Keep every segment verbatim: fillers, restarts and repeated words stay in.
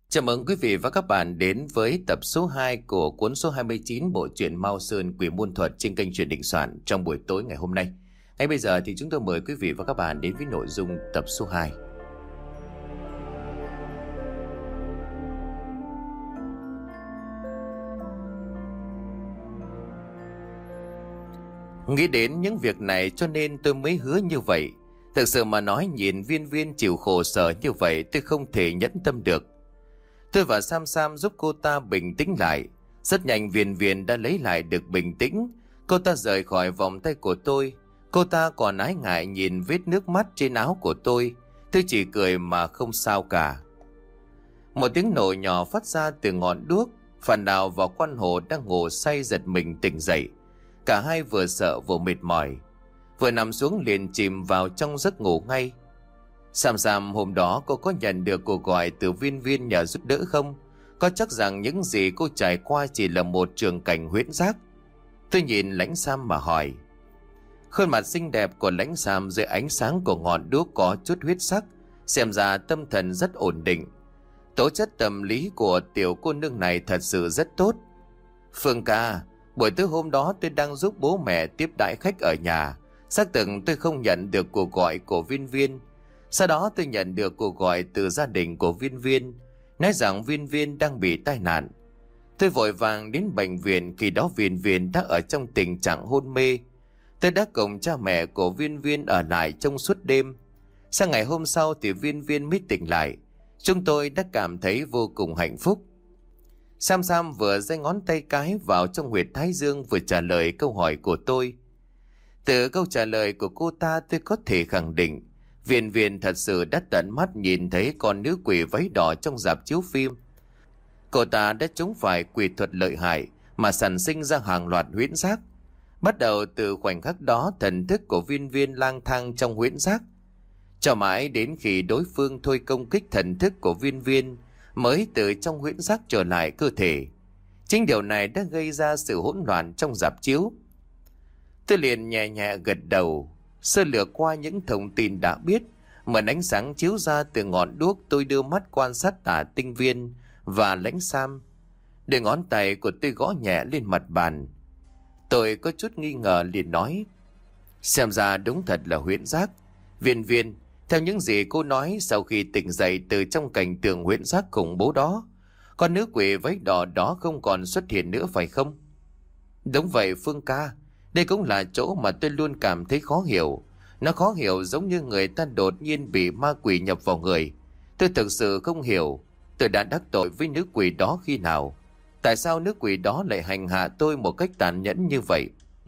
Chào mừng quý vị và các bạn đến với tập số hai của cuốn số hai mươi chín bộ truyện Mao Sơn Quỷ Môn Thuật trên kênh Truyện Định Soạn trong buổi tối ngày hôm nay. Ngay bây giờ thì chúng tôi mời quý vị và các bạn đến với nội dung tập số hai. Nghĩ đến những việc này cho nên tôi mới hứa như vậy. Thực sự mà nói, nhìn Viên Viên chịu khổ sở như vậy tôi không thể nhẫn tâm được. Tôi và Sam Sam giúp cô ta bình tĩnh lại. Rất nhanh Viên Viên đã lấy lại được bình tĩnh. Cô ta rời khỏi vòng tay của tôi. Cô ta còn ái ngại nhìn vết nước mắt trên áo của tôi. Tôi chỉ cười mà không sao cả. Một tiếng nổ nhỏ phát ra từ ngọn đuốc. Phản Đào và Quan Hồ đang ngủ say giật mình tỉnh dậy. Cả hai vừa sợ vừa mệt mỏi. Vừa nằm xuống liền chìm vào trong giấc ngủ ngay. Sam Sam hôm đó cô có nhận được cuộc gọi từ Viên Viên nhờ giúp đỡ không? Có chắc rằng những gì cô trải qua chỉ là một trường cảnh huyễn giác? Tôi nhìn Lãnh Sam mà hỏi. Khuôn mặt xinh đẹp của Lãnh Sam dưới ánh sáng của ngọn đuốc có chút huyết sắc, xem ra tâm thần rất ổn định. Tố chất tâm lý của tiểu cô nương này thật sự rất tốt. Phương ca, buổi tối hôm đó tôi đang giúp bố mẹ tiếp đãi khách ở nhà. Xác thực tôi không nhận được cuộc gọi của Viên Viên. Sau đó tôi nhận được cuộc gọi từ gia đình của Viên Viên, nói rằng Viên Viên đang bị tai nạn. Tôi vội vàng đến bệnh viện, khi đó Viên Viên đã ở trong tình trạng hôn mê. Tôi đã cùng cha mẹ của Viên Viên ở lại trong suốt đêm. Sang ngày hôm sau thì Viên Viên mới tỉnh lại. Chúng tôi đã cảm thấy vô cùng hạnh phúc. Sam Sam vừa giơ ngón tay cái vào trong huyệt thái dương vừa trả lời câu hỏi của tôi. Từ câu trả lời của cô ta tôi có thể khẳng định Viên Viên thật sự đã tận mắt nhìn thấy con nữ quỷ váy đỏ trong rạp chiếu phim. Cô ta đã trúng phải quỷ thuật lợi hại mà sản sinh ra hàng loạt huyễn giác. Bắt đầu từ khoảnh khắc đó, thần thức của Viên Viên lang thang trong huyễn giác, cho mãi đến khi đối phương thôi công kích thần thức của Viên Viên mới từ trong huyễn giác trở lại cơ thể. Chính điều này đã gây ra sự hỗn loạn trong rạp chiếu. Tôi liền nhẹ nhẹ gật đầu, sơ lược qua những thông tin đã biết. Mượn ánh sáng chiếu ra từ ngọn đuốc, tôi đưa mắt quan sát Tả Tinh Viên và Lãnh Sam. Đôi ngón tay của tôi gõ nhẹ lên mặt bàn. Tôi có chút nghi ngờ liền nói, xem ra đúng thật là huyễn giác. Viên Viên, theo những gì cô nói, sau khi tỉnh dậy từ trong cảnh tượng huyễn giác khủng bố đó, con nữ quỷ váy đỏ đó không còn xuất hiện nữa phải không? Đúng vậy Phương ca. Đây cũng là chỗ mà tôi luôn cảm thấy khó hiểu. Nó khó hiểu giống như người ta đột nhiên bị ma quỷ nhập vào người. Tôi thực sự không hiểu tôi đã đắc tội với nữ quỷ đó khi nào. Tại sao nữ quỷ đó lại hành hạ tôi một cách tàn nhẫn như vậy?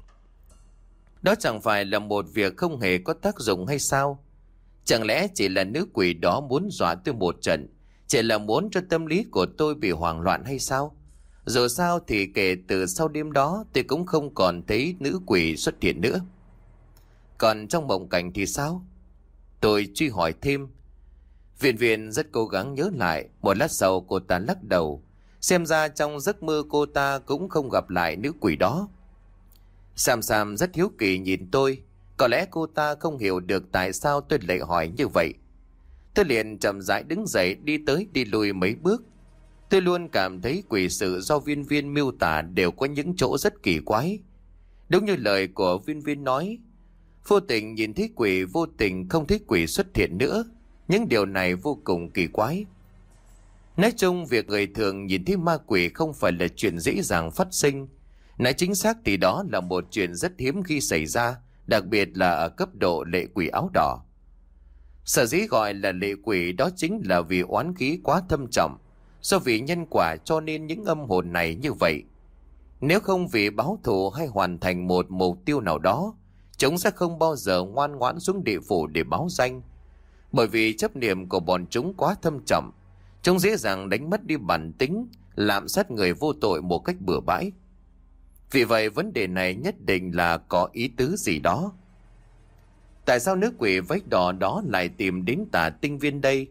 Đó chẳng phải là một việc không hề có tác dụng hay sao? Chẳng lẽ chỉ là nữ quỷ đó muốn dọa tôi một trận, chỉ là muốn cho tâm lý của tôi bị hoảng loạn hay sao? Dù sao thì kể từ sau đêm đó tôi cũng không còn thấy nữ quỷ xuất hiện nữa. Còn trong mộng cảnh thì sao? Tôi truy hỏi thêm. Viên Viên rất cố gắng nhớ lại. Một lát sau cô ta lắc đầu. Xem ra trong giấc mơ cô ta cũng không gặp lại nữ quỷ đó. Sam Sam rất hiếu kỳ nhìn tôi. Có lẽ cô ta không hiểu được tại sao tôi lại hỏi như vậy. Tôi liền chậm rãi đứng dậy, đi tới đi lui mấy bước. Tôi luôn cảm thấy quỷ sự do Viên Viên miêu tả đều có những chỗ rất kỳ quái. Đúng như lời của Viên Viên nói, vô tình nhìn thấy quỷ, vô tình không thấy quỷ xuất hiện nữa. Những điều này vô cùng kỳ quái. Nói chung, việc người thường nhìn thấy ma quỷ không phải là chuyện dễ dàng phát sinh. Nói chính xác thì đó là một chuyện rất hiếm khi xảy ra, đặc biệt là ở cấp độ lệ quỷ áo đỏ. Sở dĩ gọi là lệ quỷ đó chính là vì oán khí quá thâm trọng. Do vì nhân quả cho nên những âm hồn này như vậy. Nếu không vì báo thù hay hoàn thành một mục tiêu nào đó, chúng sẽ không bao giờ ngoan ngoãn xuống địa phủ để báo danh. Bởi vì chấp niệm của bọn chúng quá thâm trọng, chúng dễ dàng đánh mất đi bản tính, lạm sát người vô tội một cách bừa bãi. Vì vậy vấn đề này nhất định là có ý tứ gì đó. Tại sao nữ quỷ váy đỏ đó lại tìm đến Tả Tinh Viên đây?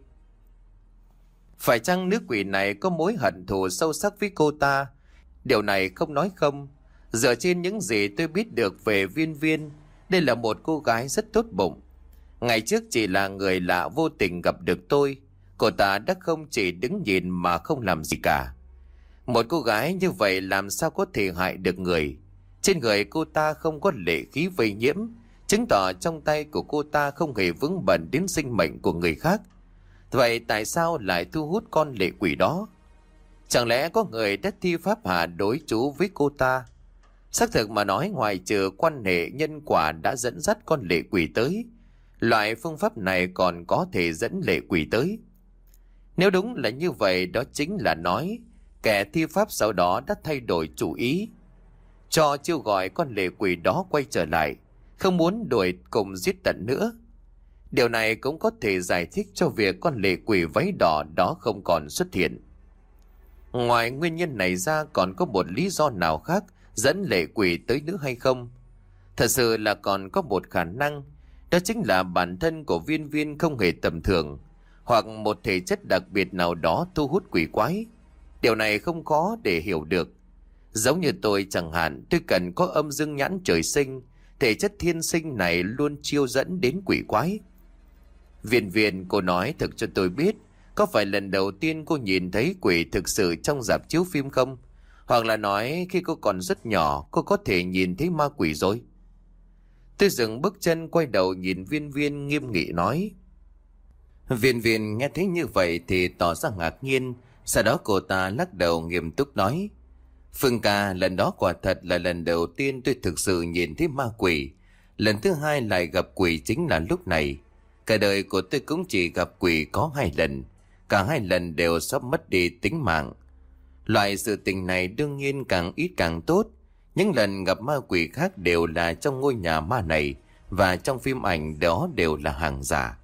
Phải chăng nữ quỷ này có mối hận thù sâu sắc với cô ta? Điều này không nói không. Dựa trên những gì tôi biết được về Viên Viên, đây là một cô gái rất tốt bụng. Ngày trước chỉ là người lạ vô tình gặp được tôi. Cô ta đã không chỉ đứng nhìn mà không làm gì cả. Một cô gái như vậy làm sao có thể hại được người? Trên người cô ta không có lệ khí vây nhiễm, chứng tỏ trong tay của cô ta không hề vướng bận đến sinh mệnh của người khác. Vậy tại sao lại thu hút con lệ quỷ đó? Chẳng lẽ có người đã thi pháp hạ đối chú với cô ta? Xác thực mà nói, ngoài trừ quan hệ nhân quả đã dẫn dắt con lệ quỷ tới, loại phương pháp này còn có thể dẫn lệ quỷ tới. Nếu đúng là như vậy, đó chính là nói kẻ thi pháp sau đó đã thay đổi chủ ý, cho chiêu gọi con lệ quỷ đó quay trở lại, không muốn đuổi cùng giết tận nữa. Điều này cũng có thể giải thích cho việc con lệ quỷ váy đỏ đó không còn xuất hiện. Ngoài nguyên nhân này ra, còn có một lý do nào khác dẫn lệ quỷ tới nữa hay không? Thật sự là còn có một khả năng, đó chính là bản thân của Viên Viên không hề tầm thường, hoặc một thể chất đặc biệt nào đó thu hút quỷ quái. Điều này không khó để hiểu được. Giống như tôi chẳng hạn, tôi cần có âm dương nhãn trời sinh, thể chất thiên sinh này luôn chiêu dẫn đến quỷ quái. Viên Viên, cô nói thực cho tôi biết, có phải lần đầu tiên cô nhìn thấy quỷ thực sự trong rạp chiếu phim không? Hoặc là nói khi cô còn rất nhỏ, cô có thể nhìn thấy ma quỷ rồi? Tôi dừng bước chân, quay đầu nhìn Viên Viên, nghiêm nghị nói. Viên Viên nghe thấy như vậy thì tỏ ra ngạc nhiên. Sau đó cô ta lắc đầu nghiêm túc nói. Phương ca, lần đó quả thật là lần đầu tiên tôi thực sự nhìn thấy ma quỷ. Lần thứ hai lại gặp quỷ chính là lúc này. Cả đời của tôi cũng chỉ gặp quỷ có hai lần. Cả hai lần đều sắp mất đi tính mạng. Loại sự tình này đương nhiên càng ít càng tốt. Những lần gặp ma quỷ khác đều là trong ngôi nhà ma này, và trong phim ảnh đó đều là hàng giả.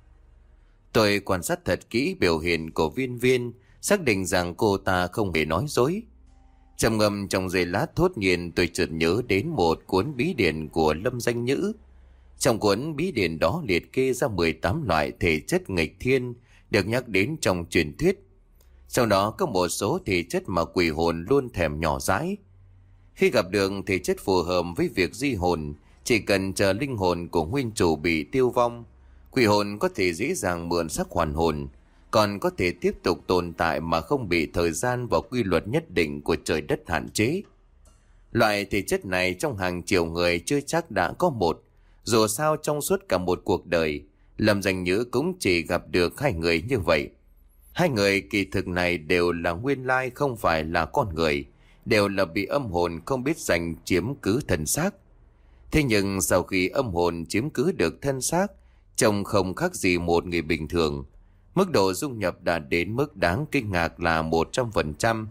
Tôi quan sát thật kỹ biểu hiện của Viên Viên, xác định rằng cô ta không hề nói dối. Trầm ngâm trong giây lát, thốt nhiên tôi chợt nhớ đến một cuốn bí điển của Lâm Danh Nhữ. Trong cuốn bí điển đó liệt kê ra mười tám loại thể chất nghịch thiên được nhắc đến trong truyền thuyết. Trong đó có một số thể chất mà quỷ hồn luôn thèm nhỏ dãi. Khi gặp được thể chất phù hợp với việc di hồn, chỉ cần chờ linh hồn của nguyên chủ bị tiêu vong, quỷ hồn có thể dễ dàng mượn sắc hoàn hồn, còn có thể tiếp tục tồn tại mà không bị thời gian và quy luật nhất định của trời đất hạn chế. Loại thể chất này trong hàng triệu người chưa chắc đã có một. Dù sao trong suốt cả một cuộc đời, Lâm Danh Nhữ cũng chỉ gặp được hai người như vậy. Hai người kỳ thực này đều là nguyên lai không phải là con người, đều là bị âm hồn không biết giành chiếm cứ thân xác. Thế nhưng sau khi âm hồn chiếm cứ được thân xác, trông không khác gì một người bình thường. Mức độ dung nhập đã đến mức đáng kinh ngạc là một trăm phần trăm.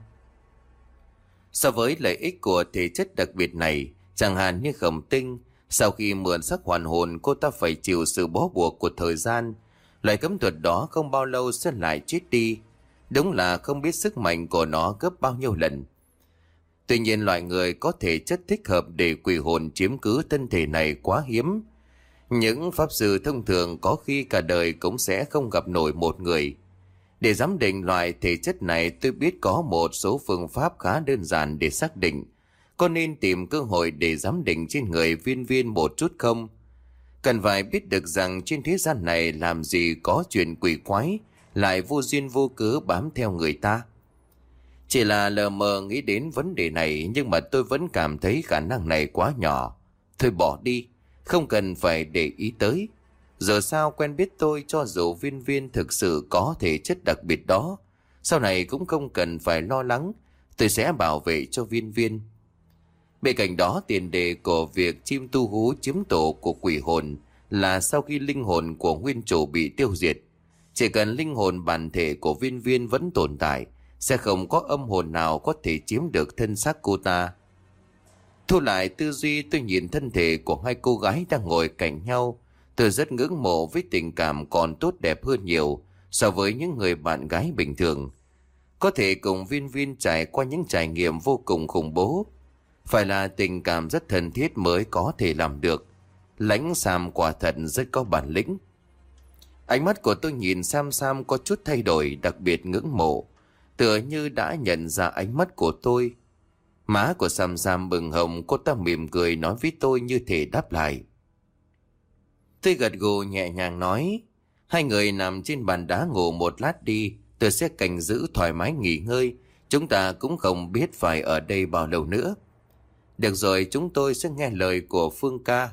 So với lợi ích của thể chất đặc biệt này, chẳng hạn như Khổng Tinh, sau khi mượn sắc hoàn hồn, cô ta phải chịu sự bó buộc của thời gian. Loại cấm thuật đó không bao lâu sẽ lại chết đi. Đúng là không biết sức mạnh của nó gấp bao nhiêu lần. Tuy nhiên loại người có thể chất thích hợp để quỷ hồn chiếm cứ thân thể này quá hiếm. Những pháp sư thông thường có khi cả đời cũng sẽ không gặp nổi một người. Để giám định loại thể chất này, tôi biết có một số phương pháp khá đơn giản để xác định. Có nên tìm cơ hội để giám định trên người Viên Viên một chút không? Cần phải biết được rằng trên thế gian này làm gì có chuyện quỷ quái lại vô duyên vô cớ bám theo người ta. Chỉ là lờ mờ nghĩ đến vấn đề này, nhưng mà tôi vẫn cảm thấy khả năng này quá nhỏ. Thôi bỏ đi, không cần phải để ý tới. Giờ sao quen biết tôi, cho dù Viên Viên thực sự có thể chất đặc biệt đó, sau này cũng không cần phải lo lắng, tôi sẽ bảo vệ cho Viên Viên. Bên cạnh đó, tiền đề của việc chim tu hú chiếm tổ của quỷ hồn là sau khi linh hồn của nguyên chủ bị tiêu diệt, chỉ cần linh hồn bản thể của Viên Viên vẫn tồn tại, sẽ không có âm hồn nào có thể chiếm được thân xác cô ta. Thu lại tư duy, tôi nhìn thân thể của hai cô gái đang ngồi cạnh nhau. Tôi rất ngưỡng mộ với tình cảm còn tốt đẹp hơn nhiều so với những người bạn gái bình thường. Có thể cùng Viên Viên trải qua những trải nghiệm vô cùng khủng bố. Phải là tình cảm rất thân thiết mới có thể làm được. Lãnh Sam quả thật rất có bản lĩnh. Ánh mắt của tôi nhìn Sam Sam có chút thay đổi, đặc biệt ngưỡng mộ, tựa như đã nhận ra ánh mắt của tôi. Má của Sam Sam bừng hồng, cô ta mỉm cười nói với tôi như thể đáp lại. Tôi gật gù nhẹ nhàng nói, Hai người nằm trên bàn đá ngủ một lát đi, tôi sẽ canh giữ thoải mái nghỉ ngơi. Chúng ta cũng không biết phải ở đây bao lâu nữa. Được rồi, chúng tôi sẽ nghe lời của Phương ca.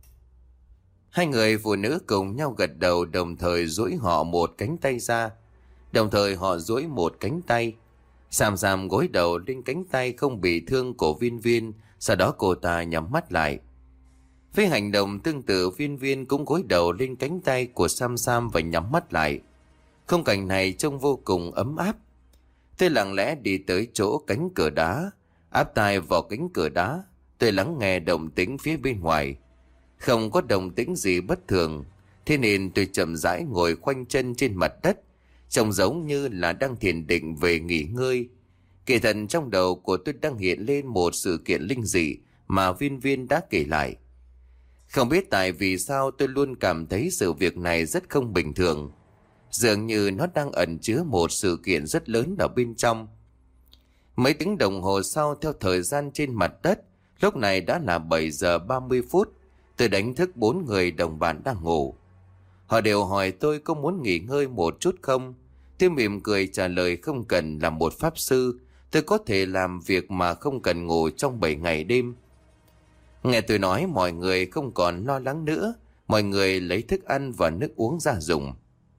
Hai người phụ nữ cùng nhau gật đầu, đồng thời duỗi họ một cánh tay ra. Đồng thời họ duỗi một cánh tay. Sam Sam gối đầu lên cánh tay không bị thương của Viên Viên. Sau đó cô ta nhắm mắt lại. Với hành động tương tự, Viên Viên cũng gối đầu lên cánh tay của Sam Sam và nhắm mắt lại. Khung cảnh này trông vô cùng ấm áp. Tôi lặng lẽ đi tới chỗ cánh cửa đá, áp tai vào cánh cửa đá. Tôi lắng nghe động tĩnh phía bên ngoài. Không có động tĩnh gì bất thường, thế nên tôi chậm rãi ngồi khoanh chân trên mặt đất, trông giống như là đang thiền định về nghỉ ngơi. Kỳ thật trong đầu của tôi đang hiện lên một sự kiện linh dị mà Viên Viên đã kể lại. Không biết tại vì sao tôi luôn cảm thấy sự việc này rất không bình thường. Dường như nó đang ẩn chứa một sự kiện rất lớn ở bên trong. Mấy tiếng đồng hồ sau, theo thời gian trên mặt đất, lúc này đã là bảy giờ ba mươi phút. Tôi đánh thức bốn người đồng bạn đang ngủ. Họ đều hỏi tôi có muốn nghỉ ngơi một chút không. Tôi mỉm cười trả lời không cần, là một pháp sư, tôi có thể làm việc mà không cần ngủ trong bảy ngày đêm. Nghe tôi nói, mọi người không còn lo lắng nữa. Mọi người lấy thức ăn và nước uống ra dùng.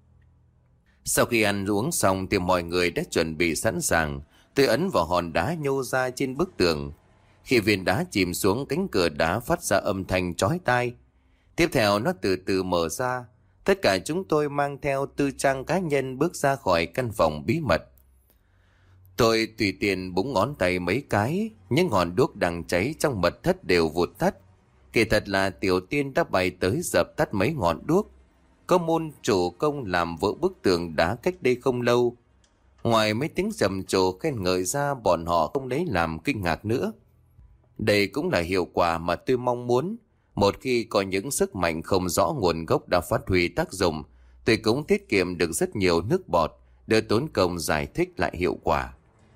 Sau khi ăn uống xong thì mọi người đã chuẩn bị sẵn sàng. Tôi ấn vào hòn đá nhô ra trên bức tường. Khi viên đá chìm xuống, cánh cửa đá phát ra âm thanh chói tai. Tiếp theo nó từ từ mở ra. Tất cả chúng tôi mang theo tư trang cá nhân bước ra khỏi căn phòng bí mật. Tôi tùy tiện búng ngón tay mấy cái, những ngọn đuốc đang cháy trong mật thất đều vụt tắt. Kỳ thật là Tiểu Tiên đã bay tới dập tắt mấy ngọn đuốc. Có môn chủ công làm vỡ bức tường đá cách đây không lâu. Ngoài mấy tiếng trầm trồ khen ngợi ra, bọn họ không lấy làm kinh ngạc nữa. Đây cũng là hiệu quả mà tôi mong muốn. Một khi có những sức mạnh không rõ nguồn gốc đã phát huy tác dụng, tôi cũng tiết kiệm được rất nhiều nước bọt, đỡ tốn công giải thích lại hiệu quả.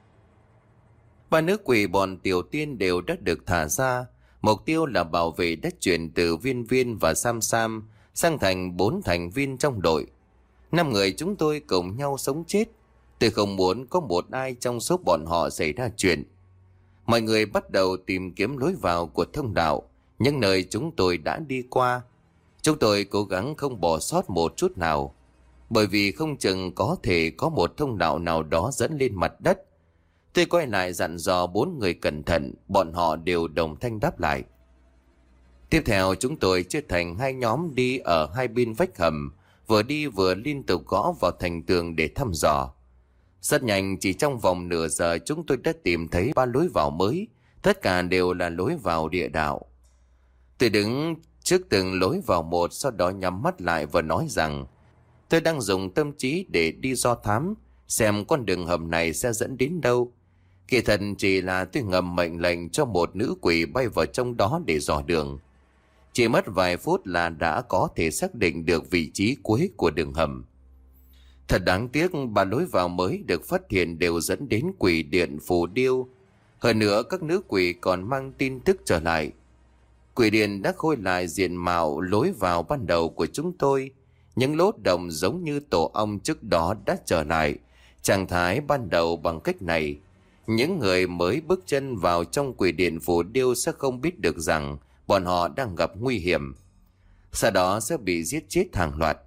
Ba nữ quỷ bọn Tiểu Tiên đều đã được thả ra. Mục tiêu là bảo vệ đất chuyển từ Viên Viên và Sam Sam sang thành bốn thành viên trong đội. Năm người chúng tôi cùng nhau sống chết. Tôi không muốn có một ai trong số bọn họ xảy ra chuyện. Mọi người bắt đầu tìm kiếm lối vào của thông đạo, những nơi chúng tôi đã đi qua. Chúng tôi cố gắng không bỏ sót một chút nào, bởi vì không chừng có thể có một thông đạo nào đó dẫn lên mặt đất. Tôi quay lại dặn dò bốn người cẩn thận, bọn họ đều đồng thanh đáp lại. Tiếp theo chúng tôi chia thành hai nhóm đi ở hai bên vách hầm, vừa đi vừa liên tục gõ vào thành tường để thăm dò. Rất nhanh, chỉ trong vòng nửa giờ chúng tôi đã tìm thấy ba lối vào mới, tất cả đều là lối vào địa đạo. Tôi đứng trước từng lối vào một, sau đó nhắm mắt lại và nói rằng tôi đang dùng tâm trí để đi do thám, xem con đường hầm này sẽ dẫn đến đâu. Kỳ thật chỉ là tôi ngầm mệnh lệnh cho một nữ quỷ bay vào trong đó để dò đường. Chỉ mất vài phút là đã có thể xác định được vị trí cuối của đường hầm. Thật đáng tiếc, ba lối vào mới được phát hiện đều dẫn đến quỷ điện Phù Điêu. Hơn nữa các nữ quỷ còn mang tin tức trở lại. Quỷ điện đã khôi lại diện mạo lối vào ban đầu của chúng tôi. Những lỗ đồng giống như tổ ong trước đó đã trở lại trạng thái ban đầu. Bằng cách này, những người mới bước chân vào trong quỷ điện Phù Điêu sẽ không biết được rằng bọn họ đang gặp nguy hiểm, sau đó sẽ bị giết chết hàng loạt.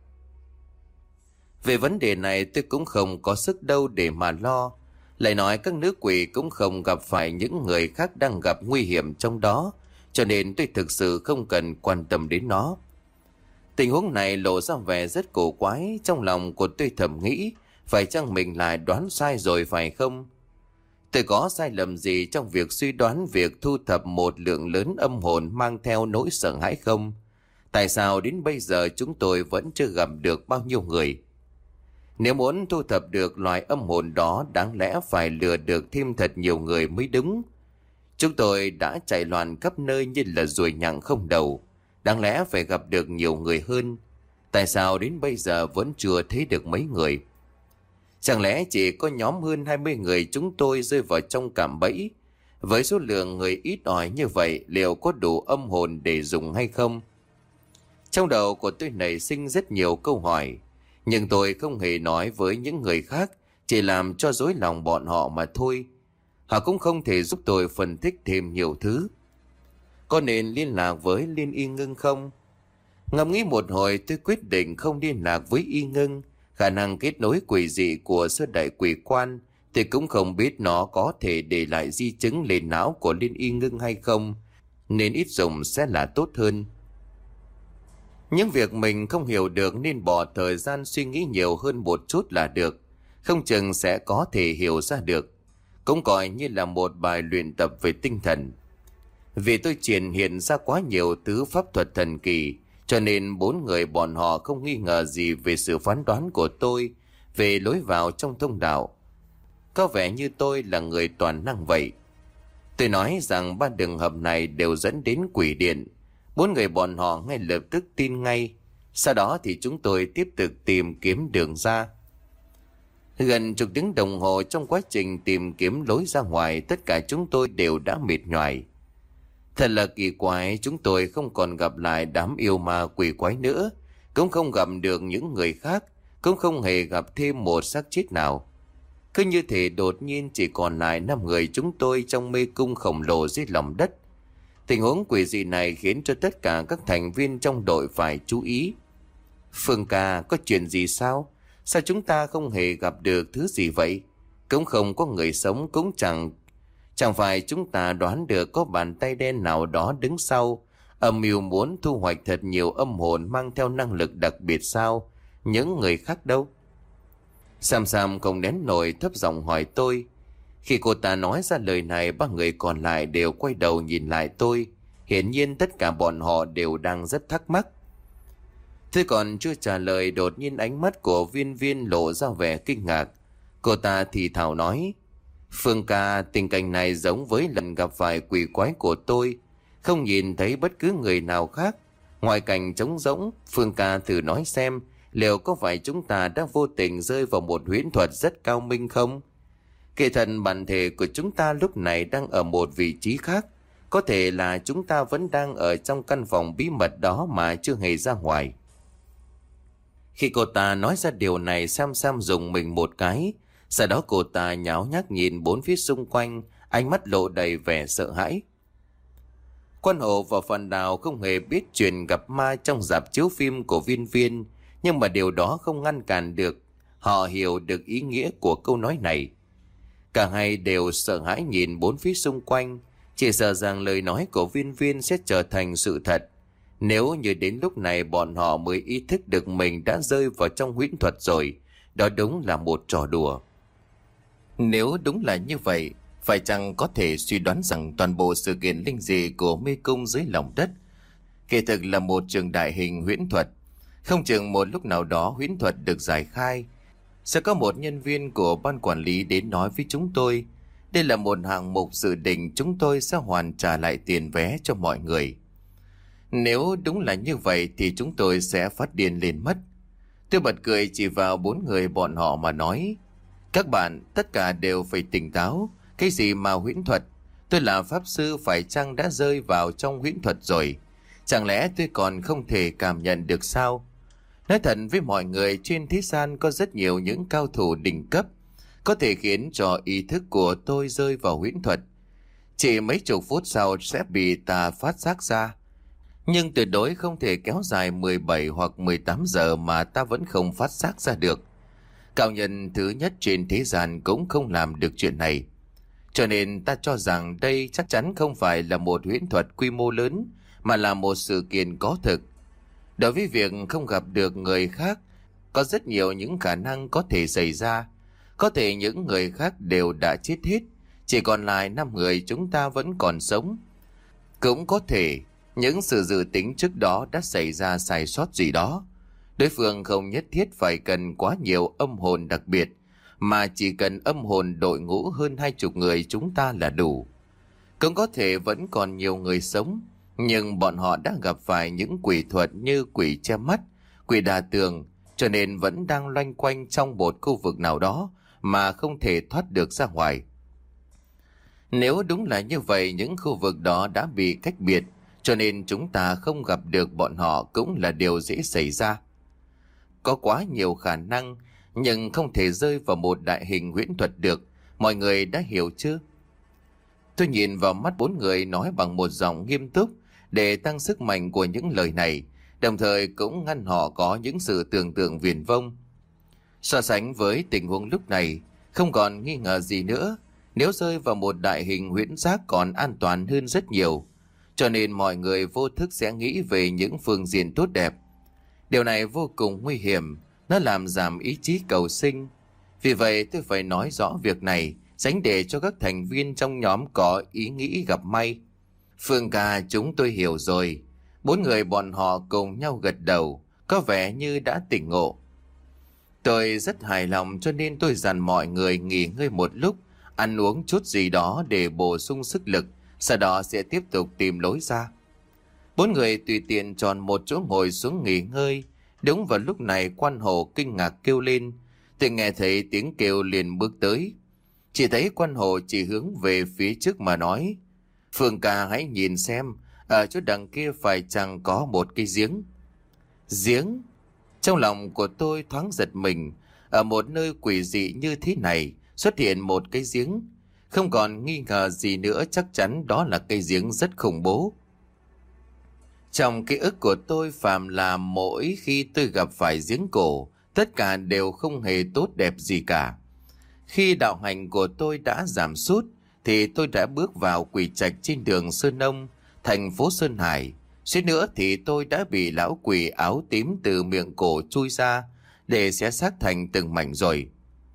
Về vấn đề này tôi cũng không có sức đâu để mà lo. Lại nói các nữ quỷ cũng không gặp phải những người khác đang gặp nguy hiểm trong đó, cho nên tôi thực sự không cần quan tâm đến nó. Tình huống này lộ ra vẻ rất cổ quái. Trong lòng của tôi thầm nghĩ, phải chăng mình lại đoán sai rồi phải không? Tôi có sai lầm gì trong việc suy đoán việc thu thập một lượng lớn âm hồn mang theo nỗi sợ hãi không? Tại sao đến bây giờ chúng tôi vẫn chưa gặp được bao nhiêu người? Nếu muốn thu thập được loài âm hồn đó, đáng lẽ phải lừa được thêm thật nhiều người mới đúng. Chúng tôi đã chạy loạn khắp nơi như là ruồi nhặng không đầu, đáng lẽ phải gặp được nhiều người hơn. Tại sao đến bây giờ vẫn chưa thấy được mấy người? Chẳng lẽ chỉ có nhóm hơn hai mươi người chúng tôi rơi vào trong cạm bẫy? Với số lượng người ít ỏi như vậy, liệu có đủ âm hồn để dùng hay không? Trong đầu của tôi nảy sinh rất nhiều câu hỏi. Nhưng tôi không hề nói với những người khác, chỉ làm cho rối lòng bọn họ mà thôi. Họ cũng không thể giúp tôi phân tích thêm nhiều thứ. Có nên liên lạc với Liên Y Ngưng không? Ngẫm nghĩ một hồi, tôi quyết định không liên lạc với Y Ngưng. Khả năng kết nối quỷ dị của sơ đại quỷ quan thì cũng không biết nó có thể để lại di chứng lên não của Liên Y Ngưng hay không, nên ít dùng sẽ là tốt hơn. Những việc mình không hiểu được nên bỏ thời gian suy nghĩ nhiều hơn một chút là được. Không chừng sẽ có thể hiểu ra được. Cũng coi như là một bài luyện tập về tinh thần. Vì tôi triển hiện ra quá nhiều thứ pháp thuật thần kỳ, cho nên bốn người bọn họ không nghi ngờ gì về sự phán đoán của tôi về lối vào trong thông đạo. Có vẻ như tôi là người toàn năng vậy. Tôi nói rằng ba đường hầm này đều dẫn đến quỷ điện. Bốn người bọn họ ngay lập tức tin ngay. Sau đó thì chúng tôi tiếp tục tìm kiếm đường ra. Gần chục tiếng đồng hồ trong quá trình tìm kiếm lối ra ngoài, tất cả chúng tôi đều đã mệt nhoài. Thật là kỳ quái, chúng tôi không còn gặp lại đám yêu ma quỷ quái nữa, cũng không gặp được những người khác, cũng không hề gặp thêm một xác chết nào. Cứ như thể đột nhiên chỉ còn lại năm người chúng tôi trong mê cung khổng lồ dưới lòng đất. Tình huống quỷ dị này khiến cho tất cả các thành viên trong đội phải chú ý. Phương ca, có chuyện gì sao? Sao chúng ta không hề gặp được thứ gì vậy? Cũng không có người sống, cũng chẳng... Chẳng phải chúng ta đoán được có bàn tay đen nào đó đứng sau, âm mưu muốn thu hoạch thật nhiều âm hồn mang theo năng lực đặc biệt sao? Những người khác đâu? Sam Sam không nén nổi thấp giọng hỏi tôi. Khi cô ta nói ra lời này, ba người còn lại đều quay đầu nhìn lại tôi. Hiển nhiên tất cả bọn họ đều đang rất thắc mắc. Tôi còn chưa trả lời, đột nhiên ánh mắt của Viên Viên lộ ra vẻ kinh ngạc. Cô ta thì thào nói: Phương ca, tình cảnh này giống với lần gặp phải quỷ quái của tôi. Không nhìn thấy bất cứ người nào khác. Ngoài cảnh trống rỗng, Phương ca thử nói xem, liệu có phải chúng ta đã vô tình rơi vào một huyễn thuật rất cao minh không? Kỳ thật bản thể của chúng ta lúc này đang ở một vị trí khác. Có thể là chúng ta vẫn đang ở trong căn phòng bí mật đó mà chưa hề ra ngoài. Khi cô ta nói ra điều này, Sam Sam dùng mình một cái. Sau đó cô ta nháo nhác nhìn bốn phía xung quanh, ánh mắt lộ đầy vẻ sợ hãi. Quan Hộ và Phần Đào không hề biết chuyện gặp ma trong rạp chiếu phim của Viên Viên, nhưng mà điều đó không ngăn cản được họ hiểu được ý nghĩa của câu nói này. Cả hai đều sợ hãi nhìn bốn phía xung quanh, chỉ sợ rằng lời nói của Viên Viên sẽ trở thành sự thật. Nếu như đến lúc này bọn họ mới ý thức được mình đã rơi vào trong huyễn thuật rồi, đó đúng là một trò đùa. Nếu đúng là như vậy, phải chăng có thể suy đoán rằng toàn bộ sự kiện linh dị của mê cung dưới lòng đất kỳ thực là một trường đại hình huyễn thuật? Không chừng một lúc nào đó huyễn thuật được giải khai, sẽ có một nhân viên của ban quản lý đến nói với chúng tôi. Đây là một hạng mục dự định, chúng tôi sẽ hoàn trả lại tiền vé cho mọi người. Nếu đúng là như vậy thì chúng tôi sẽ phát điên lên mất. Tôi bật cười chỉ vào bốn người bọn họ mà nói: Các bạn tất cả đều phải tỉnh táo. Cái gì mà huyễn thuật? Tôi là pháp sư, phải chăng đã rơi vào trong huyễn thuật rồi? Chẳng lẽ tôi còn không thể cảm nhận được sao? Nói thật với mọi người, trên thế gian có rất nhiều những cao thủ đỉnh cấp có thể khiến cho ý thức của tôi rơi vào huyễn thuật. Chỉ mấy chục phút sau sẽ bị ta phát giác ra. Nhưng tuyệt đối không thể kéo dài mười bảy hoặc mười tám giờ mà ta vẫn không phát giác ra được. Cao nhân thứ nhất trên thế gian cũng không làm được chuyện này. Cho nên ta cho rằng đây chắc chắn không phải là một huyễn thuật quy mô lớn, mà là một sự kiện có thực. Đối với việc không gặp được người khác, có rất nhiều những khả năng có thể xảy ra. Có thể những người khác đều đã chết hết, chỉ còn lại năm người chúng ta vẫn còn sống. Cũng có thể những sự dự tính trước đó đã xảy ra sai sót gì đó. Đối phương không nhất thiết phải cần quá nhiều âm hồn đặc biệt, mà chỉ cần âm hồn đội ngũ hơn hai chục người chúng ta là đủ. Cũng có thể vẫn còn nhiều người sống, nhưng bọn họ đã gặp phải những quỷ thuật như quỷ che mắt, quỷ đà tường, cho nên vẫn đang loanh quanh trong một khu vực nào đó mà không thể thoát được ra ngoài. Nếu đúng là như vậy, những khu vực đó đã bị cách biệt, cho nên chúng ta không gặp được bọn họ cũng là điều dễ xảy ra. có quá nhiều khả năng, nhưng không thể rơi vào một đại hình huyễn thuật được. Mọi người đã hiểu chưa? Tôi nhìn vào mắt bốn người nói bằng một giọng nghiêm túc để tăng sức mạnh của những lời này, đồng thời cũng ngăn họ có những sự tưởng tượng viển vông. So sánh với tình huống lúc này, không còn nghi ngờ gì nữa, nếu rơi vào một đại hình huyễn giác còn an toàn hơn rất nhiều. Cho nên mọi người vô thức sẽ nghĩ về những phương diện tốt đẹp. Điều này vô cùng nguy hiểm, nó làm giảm ý chí cầu sinh. Vì vậy tôi phải nói rõ việc này, tránh để cho các thành viên trong nhóm có ý nghĩ gặp may. Phương ca, chúng tôi hiểu rồi. Bốn người bọn họ cùng nhau gật đầu, có vẻ như đã tỉnh ngộ. Tôi rất hài lòng cho nên tôi dặn mọi người nghỉ ngơi một lúc, ăn uống chút gì đó để bổ sung sức lực, sau đó sẽ tiếp tục tìm lối ra. Bốn người tùy tiện chọn một chỗ ngồi xuống nghỉ ngơi. Đúng vào lúc này Quan Hồ kinh ngạc kêu lên. Tôi nghe thấy tiếng kêu liền bước tới. Chỉ thấy Quan Hồ chỉ hướng về phía trước mà nói: Phương ca, hãy nhìn xem, ở chỗ đằng kia phải chăng có một cái giếng. Giếng? Trong lòng của tôi thoáng giật mình. Ở một nơi quỷ dị như thế này xuất hiện một cái giếng, không còn nghi ngờ gì nữa, chắc chắn đó là cây giếng rất khủng bố. Trong ký ức của tôi, phàm là mỗi khi tôi gặp phải giếng cổ, tất cả đều không hề tốt đẹp gì cả. Khi đạo hành của tôi đã giảm sút, thì tôi đã bước vào quỷ trạch trên đường Sơn Nông, thành phố Sơn Hải. Suýt nữa thì tôi đã bị lão quỷ áo tím từ miệng cổ chui ra để xé xác thành từng mảnh rồi.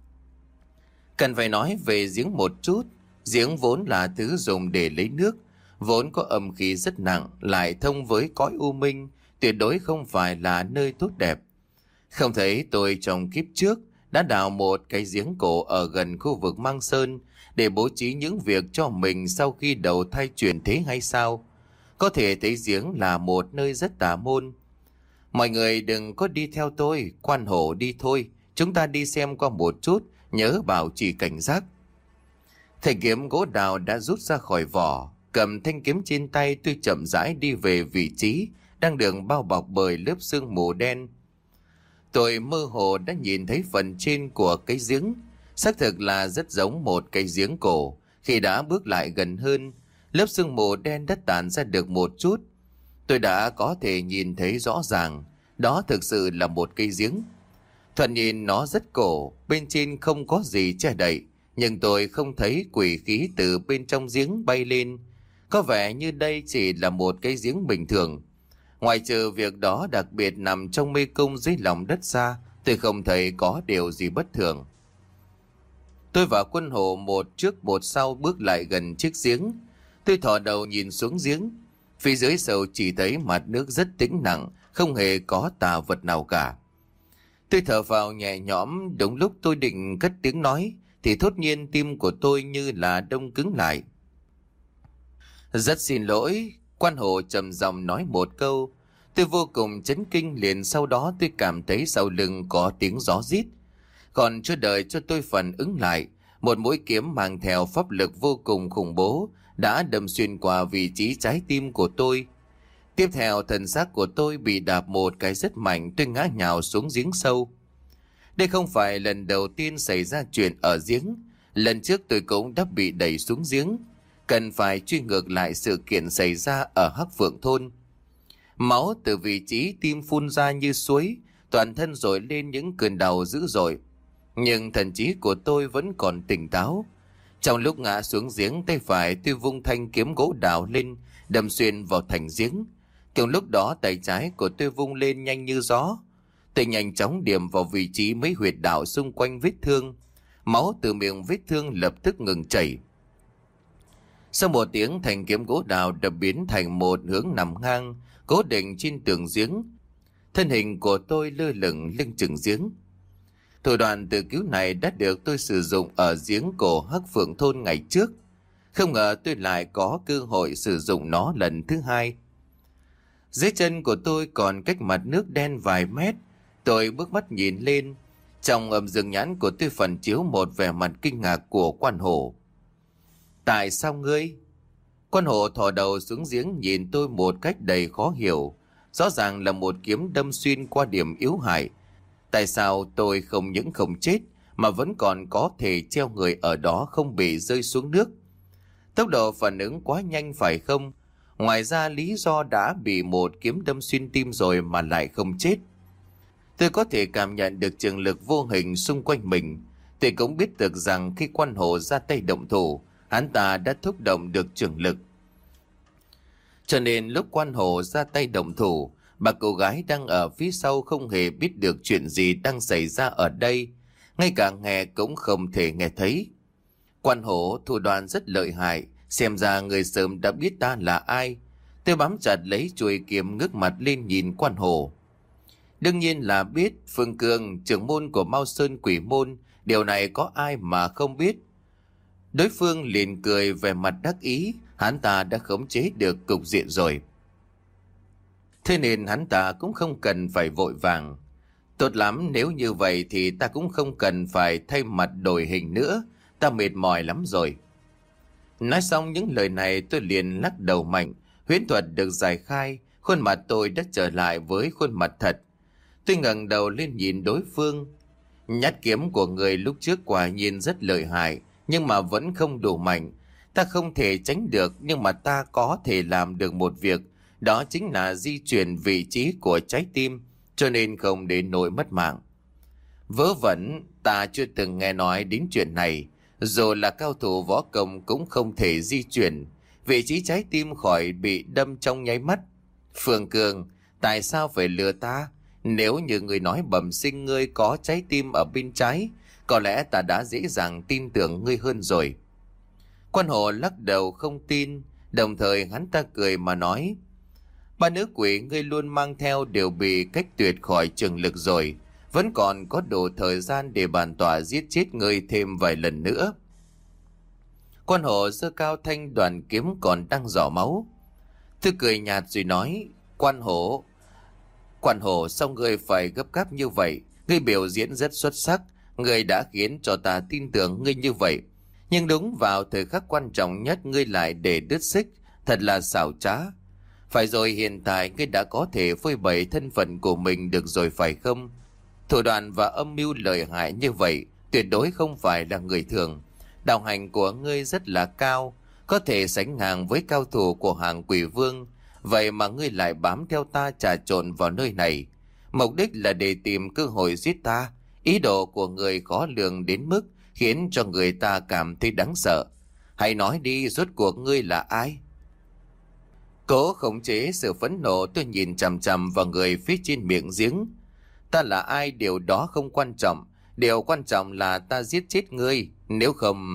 Cần phải nói về giếng một chút. Giếng vốn là thứ dùng để lấy nước, vốn có âm khí rất nặng, lại thông với cõi u minh, tuyệt đối không phải là nơi tốt đẹp. Không thấy tôi trong kiếp trước đã đào một cái giếng cổ ở gần khu vực Mang Sơn để bố trí những việc cho mình sau khi đầu thai chuyển thế hay sao? Có thể thấy giếng là một nơi rất tà môn. Mọi người đừng có đi theo tôi, Quan Hổ đi thôi, chúng ta đi xem qua một chút, nhớ bảo trì cảnh giác. Thanh kiếm gỗ đào đã rút ra khỏi vỏ, cầm thanh kiếm trên tay, tôi chậm rãi đi về vị trí đang được bao bọc bởi lớp sương mù đen. Tôi mơ hồ đã nhìn thấy phần trên của cái giếng, xác thực là rất giống một cái giếng cổ. Khi đã bước lại gần hơn, lớp sương mù đen đã tản ra được một chút. Tôi đã có thể nhìn thấy rõ ràng, đó thực sự là một cây giếng. Thuận nhìn nó rất cổ, bên trên không có gì che đậy, nhưng tôi không thấy quỷ khí từ bên trong giếng bay lên. Có vẻ như đây chỉ là một cái giếng bình thường. Ngoài trừ việc đó đặc biệt nằm trong mê cung dưới lòng đất ra, tôi không thấy có điều gì bất thường. Tôi và Quân Hồ một trước một sau bước lại gần chiếc giếng. Tôi thò đầu nhìn xuống giếng. Phía dưới sâu chỉ thấy mặt nước rất tĩnh lặng, không hề có tà vật nào cả. Tôi thở vào nhẹ nhõm. Đúng lúc tôi định cất tiếng nói thì thốt nhiên tim của tôi như là đông cứng lại. Rất xin lỗi, Quan Hồ trầm giọng nói một câu. Tôi vô cùng chấn kinh, liền sau đó tôi cảm thấy sau lưng có tiếng gió rít. Còn chưa đợi cho tôi phản ứng lại, một mũi kiếm mang theo pháp lực vô cùng khủng bố đã đâm xuyên qua vị trí trái tim của tôi. Tiếp theo thần xác của tôi bị đạp một cái rất mạnh, tôi ngã nhào xuống giếng sâu. Đây không phải lần đầu tiên xảy ra chuyện ở giếng. Lần trước tôi cũng đã bị đẩy xuống giếng. Cần phải truy ngược lại sự kiện xảy ra ở Hắc Phượng Thôn. Máu từ vị trí tim phun ra như suối, toàn thân dội lên những cơn đau dữ dội. Nhưng thần trí của tôi vẫn còn tỉnh táo. Trong lúc ngã xuống giếng, tay phải tôi vung thanh kiếm gỗ đào lên, đâm xuyên vào thành giếng. Cùng lúc đó tay trái của tôi vung lên nhanh như gió. Tôi nhanh chóng điểm vào vị trí mấy huyệt đạo xung quanh vết thương. Máu từ miệng vết thương lập tức ngừng chảy. Sau một tiếng, thanh kiếm gỗ đào đập biến thành một hướng nằm ngang, cố định trên tường giếng. Thân hình của tôi lơ lửng lưng chừng giếng. Thủ đoạn tự cứu này đã được tôi sử dụng ở giếng cổ Hắc Phượng Thôn ngày trước. Không ngờ tôi lại có cơ hội sử dụng nó lần thứ hai. Dưới chân của tôi còn cách mặt nước đen vài mét. Tôi bước mắt nhìn lên. Trong âm dương nhãn của tôi phản chiếu một vẻ mặt kinh ngạc của Quan Hổ. Tại sao ngươi? Quan Hổ thò đầu xuống giếng nhìn tôi một cách đầy khó hiểu. Rõ ràng là một kiếm đâm xuyên qua điểm yếu hại. Tại sao tôi không những không chết mà vẫn còn có thể treo người ở đó không bị rơi xuống nước? Tốc độ phản ứng quá nhanh phải không? Ngoài ra lý do đã bị một kiếm đâm xuyên tim rồi mà lại không chết. Tôi có thể cảm nhận được trường lực vô hình xung quanh mình. Tôi cũng biết được rằng khi quan hồ ra tay động thủ, hắn ta đã thúc động được trường lực. Cho nên lúc quan hồ ra tay động thủ, bà cô gái đang ở phía sau không hề biết được chuyện gì đang xảy ra ở đây. Ngay cả nghe cũng không thể nghe thấy. Quan hổ thủ đoạn rất lợi hại, xem ra người sớm đã biết ta là ai. Tôi bám chặt lấy chuôi kiếm ngước mặt lên nhìn quan hổ. Đương nhiên là biết. Phương Cương, trưởng môn của Mao Sơn Quỷ Môn, điều này có ai mà không biết. Đối phương liền cười về mặt đắc ý, hắn ta đã khống chế được cục diện rồi. Thế nên hắn ta cũng không cần phải vội vàng. Tốt lắm, nếu như vậy thì ta cũng không cần phải thay mặt đổi hình nữa, ta mệt mỏi lắm rồi. Nói xong những lời này tôi liền lắc đầu mạnh, huyễn thuật được giải khai, khuôn mặt tôi đã trở lại với khuôn mặt thật. Tôi ngẩng đầu lên nhìn đối phương. Nhát kiếm của người lúc trước quả nhiên rất lợi hại, nhưng mà vẫn không đủ mạnh. Ta không thể tránh được, nhưng mà ta có thể làm được một việc, đó chính là di chuyển vị trí của trái tim, cho nên không đến nỗi mất mạng. Vớ vẩn, ta chưa từng nghe nói đến chuyện này. Dù là cao thủ võ công cũng không thể di chuyển vị trí trái tim khỏi bị đâm trong nháy mắt. Phương Cường, tại sao phải lừa ta? Nếu như người nói bẩm sinh ngươi có trái tim ở bên trái, có lẽ ta đã dễ dàng tin tưởng ngươi hơn rồi. Quan hồ lắc đầu không tin, đồng thời hắn ta cười mà nói: ba nữ quỷ ngươi luôn mang theo đều bị cách tuyệt khỏi trường lực rồi, vẫn còn có đủ thời gian để bản tọa giết chết ngươi thêm vài lần nữa. Quan hồ giơ cao thanh đoàn kiếm còn đang rỏ máu. Tôi cười nhạt rồi nói: Quan hồ, quan hồ, sao ngươi phải gấp gáp như vậy? Ngươi biểu diễn rất xuất sắc, ngươi đã khiến cho ta tin tưởng ngươi như vậy. Nhưng đúng vào thời khắc quan trọng nhất ngươi lại để đứt xích, thật là xảo trá. Phải rồi, hiện tại ngươi đã có thể phơi bày thân phận của mình được rồi phải không? Thủ đoạn và âm mưu lợi hại như vậy tuyệt đối không phải là người thường. Đạo hành của ngươi rất là cao, có thể sánh ngang với cao thủ của hàng quỷ vương. Vậy mà ngươi lại bám theo ta trà trộn vào nơi này, mục đích là để tìm cơ hội giết ta. Ý đồ của người khó lường đến mức khiến cho người ta cảm thấy đáng sợ. Hãy nói đi, rốt cuộc ngươi là ai? Cố khống chế sự phẫn nộ, tôi nhìn chằm chằm vào người phía trên miệng giếng. Ta là ai điều đó không quan trọng, điều quan trọng là ta giết chết ngươi, nếu không...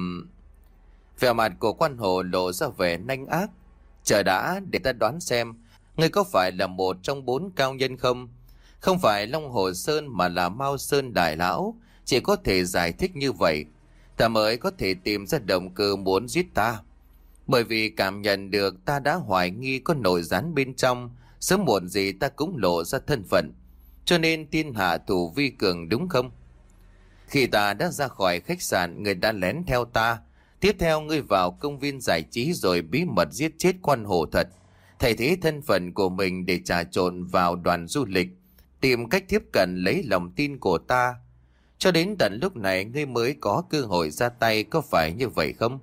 Vẻ mặt của quan hồ lộ ra vẻ nanh ác. Chờ đã, để ta đoán xem, ngươi có phải là một trong bốn cao nhân không? Không phải Long Hồ Sơn mà là Mao Sơn Đại Lão. Chỉ có thể giải thích như vậy, ta mới có thể tìm ra động cơ muốn giết ta. Bởi vì cảm nhận được ta đã hoài nghi có nội gián bên trong, sớm muộn gì ta cũng lộ ra thân phận. Cho nên tiên hạ thủ vi cường, đúng không? Khi ta đã ra khỏi khách sạn, người đã lén theo ta. Tiếp theo ngươi vào công viên giải trí rồi bí mật giết chết quan hồ thật, thay thế thân phận của mình để trà trộn vào đoàn du lịch, tìm cách tiếp cận lấy lòng tin của ta. Cho đến tận lúc này ngươi mới có cơ hội ra tay, có phải như vậy không?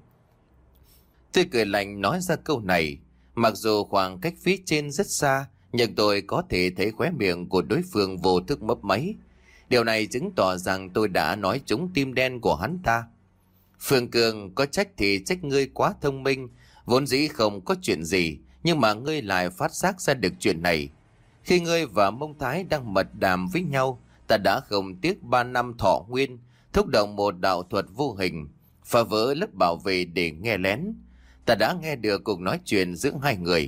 Tôi cười lạnh nói ra câu này. Mặc dù khoảng cách phía trên rất xa, nhưng tôi có thể thấy khóe miệng của đối phương vô thức mấp máy. Điều này chứng tỏ rằng tôi đã nói trúng tim đen của hắn ta. Phương Cường, có trách thì trách ngươi quá thông minh, vốn dĩ không có chuyện gì, nhưng mà ngươi lại phát giác ra được chuyện này. Khi ngươi và Mông Thái đang mật đàm với nhau, ta đã không tiếc ba năm thọ nguyên, thúc động một đạo thuật vô hình, phá vỡ lớp bảo vệ để nghe lén. Ta đã nghe được cuộc nói chuyện giữa hai người.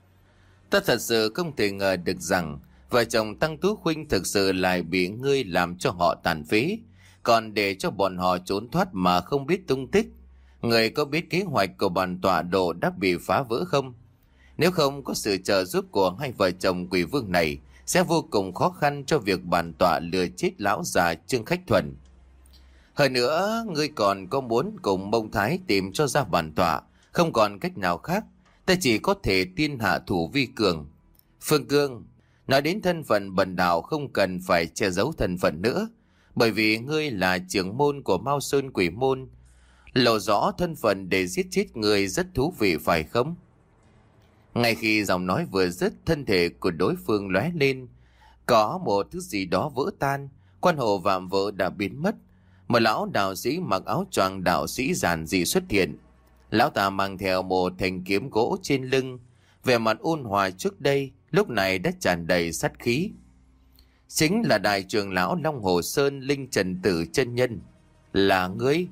Ta thật sự không thể ngờ được rằng vợ chồng Tăng Tú Khuynh thực sự lại bị ngươi làm cho họ tàn phế, còn để cho bọn họ trốn thoát mà không biết tung tích. Người có biết kế hoạch của bản tọa độ đã bị phá vỡ không? Nếu không có sự trợ giúp của hai vợ chồng quỷ vương này, sẽ vô cùng khó khăn cho việc bản tọa lừa chết lão già Trương Khách Thuần. Hơn nữa, ngươi còn có muốn cùng Mông Thái tìm cho ra bản tọa, không còn cách nào khác. Ta chỉ có thể tiên hạ thủ vi cường. Phương Cương, Nói đến thân phận, bần đạo không cần phải che giấu thân phận nữa, bởi vì ngươi là trưởng môn của Mao Sơn Quỷ Môn. Lộ rõ thân phận để giết chết người rất thú vị phải không? Ngay khi giọng nói vừa dứt, thân thể của đối phương lóe lên, có một thứ gì đó vỡ tan, quan hồ vạm vỡ đã biến mất. Một lão đạo sĩ mặc áo choàng đạo sĩ giản dị xuất hiện. Lão ta mang theo một thanh kiếm gỗ trên lưng, vẻ mặt ôn hòa trước đây lúc này đã tràn đầy sát khí. Chính là đại trưởng lão Long Hồ Sơn Linh Trần Tử chân nhân. Là ngươi?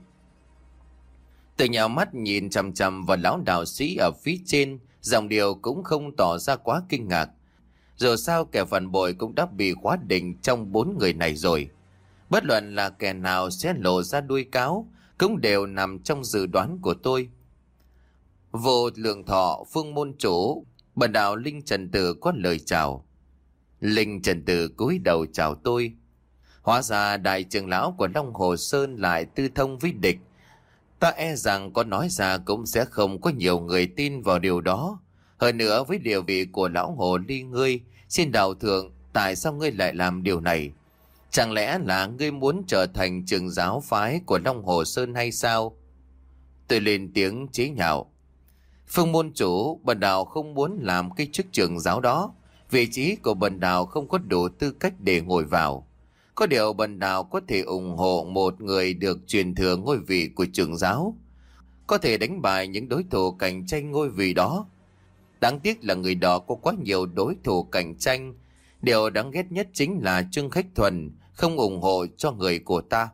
Từ nhào mắt nhìn chằm chằm vào lão đạo sĩ ở phía trên, giọng điệu cũng không tỏ ra quá kinh ngạc. Dù sao kẻ phản bội cũng đã bị khóa định trong bốn người này rồi. Bất luận là kẻ nào sẽ lộ ra đuôi cáo cũng đều nằm trong dự đoán của tôi. Vô Lượng Thọ, Phương môn chủ, bần đạo Linh Trần Tử có lời chào. Linh Trần Tử cúi đầu chào tôi. Hóa ra đại trưởng lão của Long Hồ Sơn lại tư thông với địch. Ta e rằng có nói ra cũng sẽ không có nhiều người tin vào điều đó. Hơn nữa với địa vị của lão hồ ly ngươi, xin đạo thượng, tại sao ngươi lại làm điều này? Chẳng lẽ là ngươi muốn trở thành trưởng giáo phái của Long Hồ Sơn hay sao? Tôi lên tiếng chế nhạo. Phương môn chủ, bần đạo không muốn làm cái chức trưởng giáo đó. Vị trí của bần đạo không có đủ tư cách để ngồi vào. Có điều bần đạo có thể ủng hộ một người được truyền thừa ngôi vị của trưởng giáo, có thể đánh bại những đối thủ cạnh tranh ngôi vị đó. Đáng tiếc là người đó có quá nhiều đối thủ cạnh tranh. Điều đáng ghét nhất chính là Trương Khách Thuần không ủng hộ cho người của ta.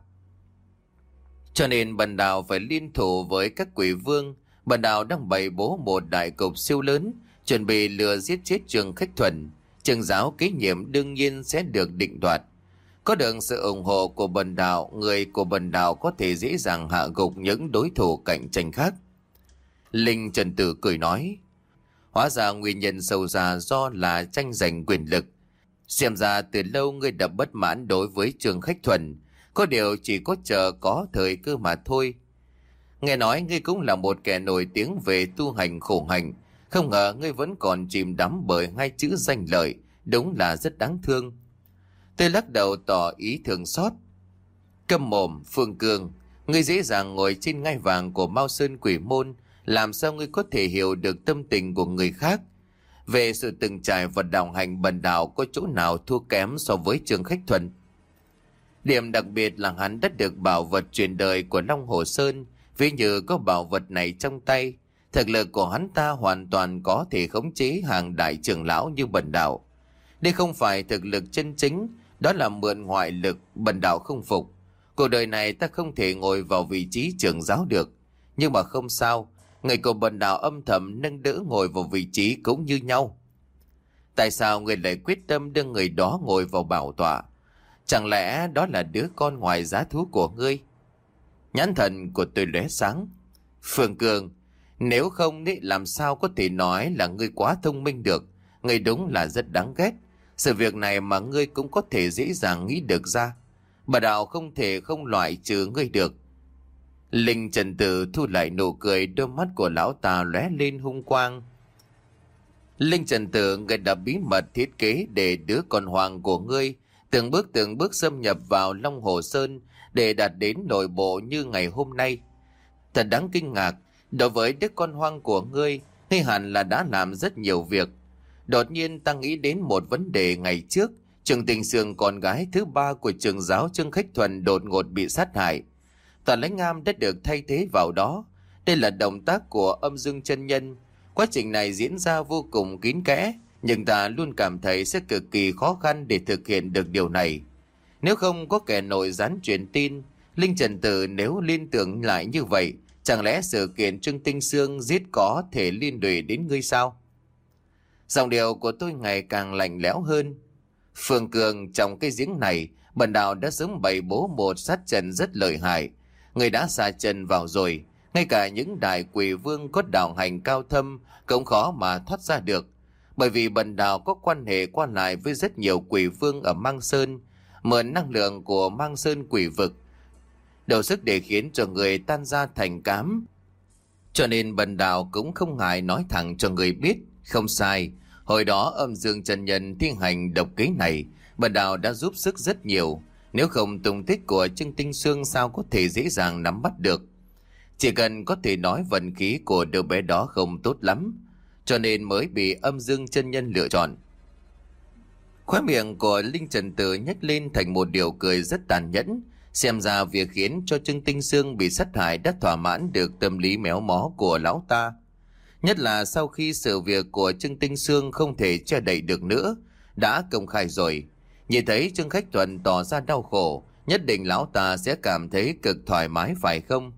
Cho nên bần đạo phải liên thủ với các quỷ vương. Bần đạo đang bày bố một đại cục siêu lớn, chuẩn bị lừa giết chết Trương Khách Thuần. Trưởng giáo kế nhiệm đương nhiên sẽ được định đoạt. Có được sự ủng hộ của bần đạo, người của bần đạo có thể dễ dàng hạ gục những đối thủ cạnh tranh khác. Linh Trần Tử cười nói. Hóa ra nguyên nhân sâu xa do là tranh giành quyền lực. Xem ra từ lâu ngươi đã bất mãn đối với Trương Khách Thuần. Có điều chỉ có chờ có thời cơ mà thôi. Nghe nói ngươi cũng là một kẻ nổi tiếng về tu hành khổ hạnh. Không ngờ ngươi vẫn còn chìm đắm bởi hai chữ danh lợi. Đúng là rất đáng thương. Tôi lắc đầu tỏ ý thương xót. Câm mồm, Phương Cương. Ngươi dễ dàng ngồi trên ngai vàng của Mao Sơn Quỷ Môn. Làm sao ngươi có thể hiểu được tâm tình của người khác? Về sự từng trải và đạo hành, bần đạo có chỗ nào thua kém so với Trương Khách Thuần? Điểm đặc biệt là hắn đã được bảo vật truyền đời của Long Hồ Sơn. Ví như có bảo vật này trong tay, thực lực của hắn ta hoàn toàn có thể khống chế hàng đại trưởng lão như bần đạo. Đây không phải thực lực chân chính, đó là mượn ngoại lực, bần đạo không phục. Cuộc đời này ta không thể ngồi vào vị trí trưởng giáo được. Nhưng mà không sao, người của bần đạo âm thầm nâng đỡ ngồi vào vị trí cũng như nhau. Tại sao người lại quyết tâm đưa người đó ngồi vào bảo tọa? Chẳng lẽ đó là đứa con ngoài giá thú của ngươi? Nhãn thần của tôi lóe sáng. Phương Cường, nếu không thì làm sao có thể nói là ngươi quá thông minh được? Ngươi đúng là rất đáng ghét. Sự việc này mà ngươi cũng có thể dễ dàng nghĩ được ra. Bà đạo không thể không loại trừ ngươi được. Linh Trần Tử thu lại nụ cười, đôi mắt của lão ta lóe lên hung quang. Linh Trần Tử, người đã bí mật thiết kế để đứa con hoàng của ngươi từng bước từng bước xâm nhập vào Long Hồ Sơn để đạt đến nội bộ như ngày hôm nay. Thật đáng kinh ngạc, đối với đứa con hoang của ngươi, ngươi hẳn là đã làm rất nhiều việc. Đột nhiên ta nghĩ đến một vấn đề ngày trước, Trương Tình Sương, con gái thứ ba của trưởng giáo Trương Khách Thuần đột ngột bị sát hại. Tà Lãnh Am đã được thay thế vào đó. Đây là động tác của Âm Dương chân nhân. Quá trình này diễn ra vô cùng kín kẽ, nhưng ta luôn cảm thấy sẽ cực kỳ khó khăn để thực hiện được điều này. Nếu không có kẻ nội gián truyền tin, Linh Trần Tử nếu liên tưởng lại như vậy, chẳng lẽ sự kiện Trương Tinh Sương giết có thể liên đuổi đến ngươi sao? Giọng điệu của tôi ngày càng lạnh lẽo hơn. Phương Cường, trong cái giếng này, bần đạo đã sớm bày bố một sát trận rất lợi hại. Người đã xà chân vào rồi, ngay cả những đại quỷ vương có đạo hành cao thâm cũng khó mà thoát ra được. Bởi vì bần đạo có quan hệ qua lại với rất nhiều quỷ vương ở Mang Sơn, mượn năng lượng của Mang Sơn quỷ vực, đầu sức để khiến cho người tan ra thành cám. Cho nên bần đạo cũng không ngại nói thẳng cho người biết. Không sai, Hồi đó âm dương chân nhân thi hành độc kế này, bà Đào đã giúp sức rất nhiều. Nếu không, tung tích của Trương Tinh Sương sao có thể dễ dàng nắm bắt được. Chỉ cần có thể nói vận khí của đứa bé đó không tốt lắm, cho nên mới bị âm dương chân nhân lựa chọn. Khóe miệng của Linh Trần Tử nhếch lên thành một điều cười rất tàn nhẫn. Xem ra việc khiến cho Trương Tinh Sương bị sát hại đã thỏa mãn được tâm lý méo mó của lão ta. Nhất là sau khi sự việc của Trương Tinh Sương không thể che đậy được nữa, đã công khai rồi. Nhìn thấy Trương Khách Thuần tỏ ra đau khổ, nhất định lão ta sẽ cảm thấy cực thoải mái phải không?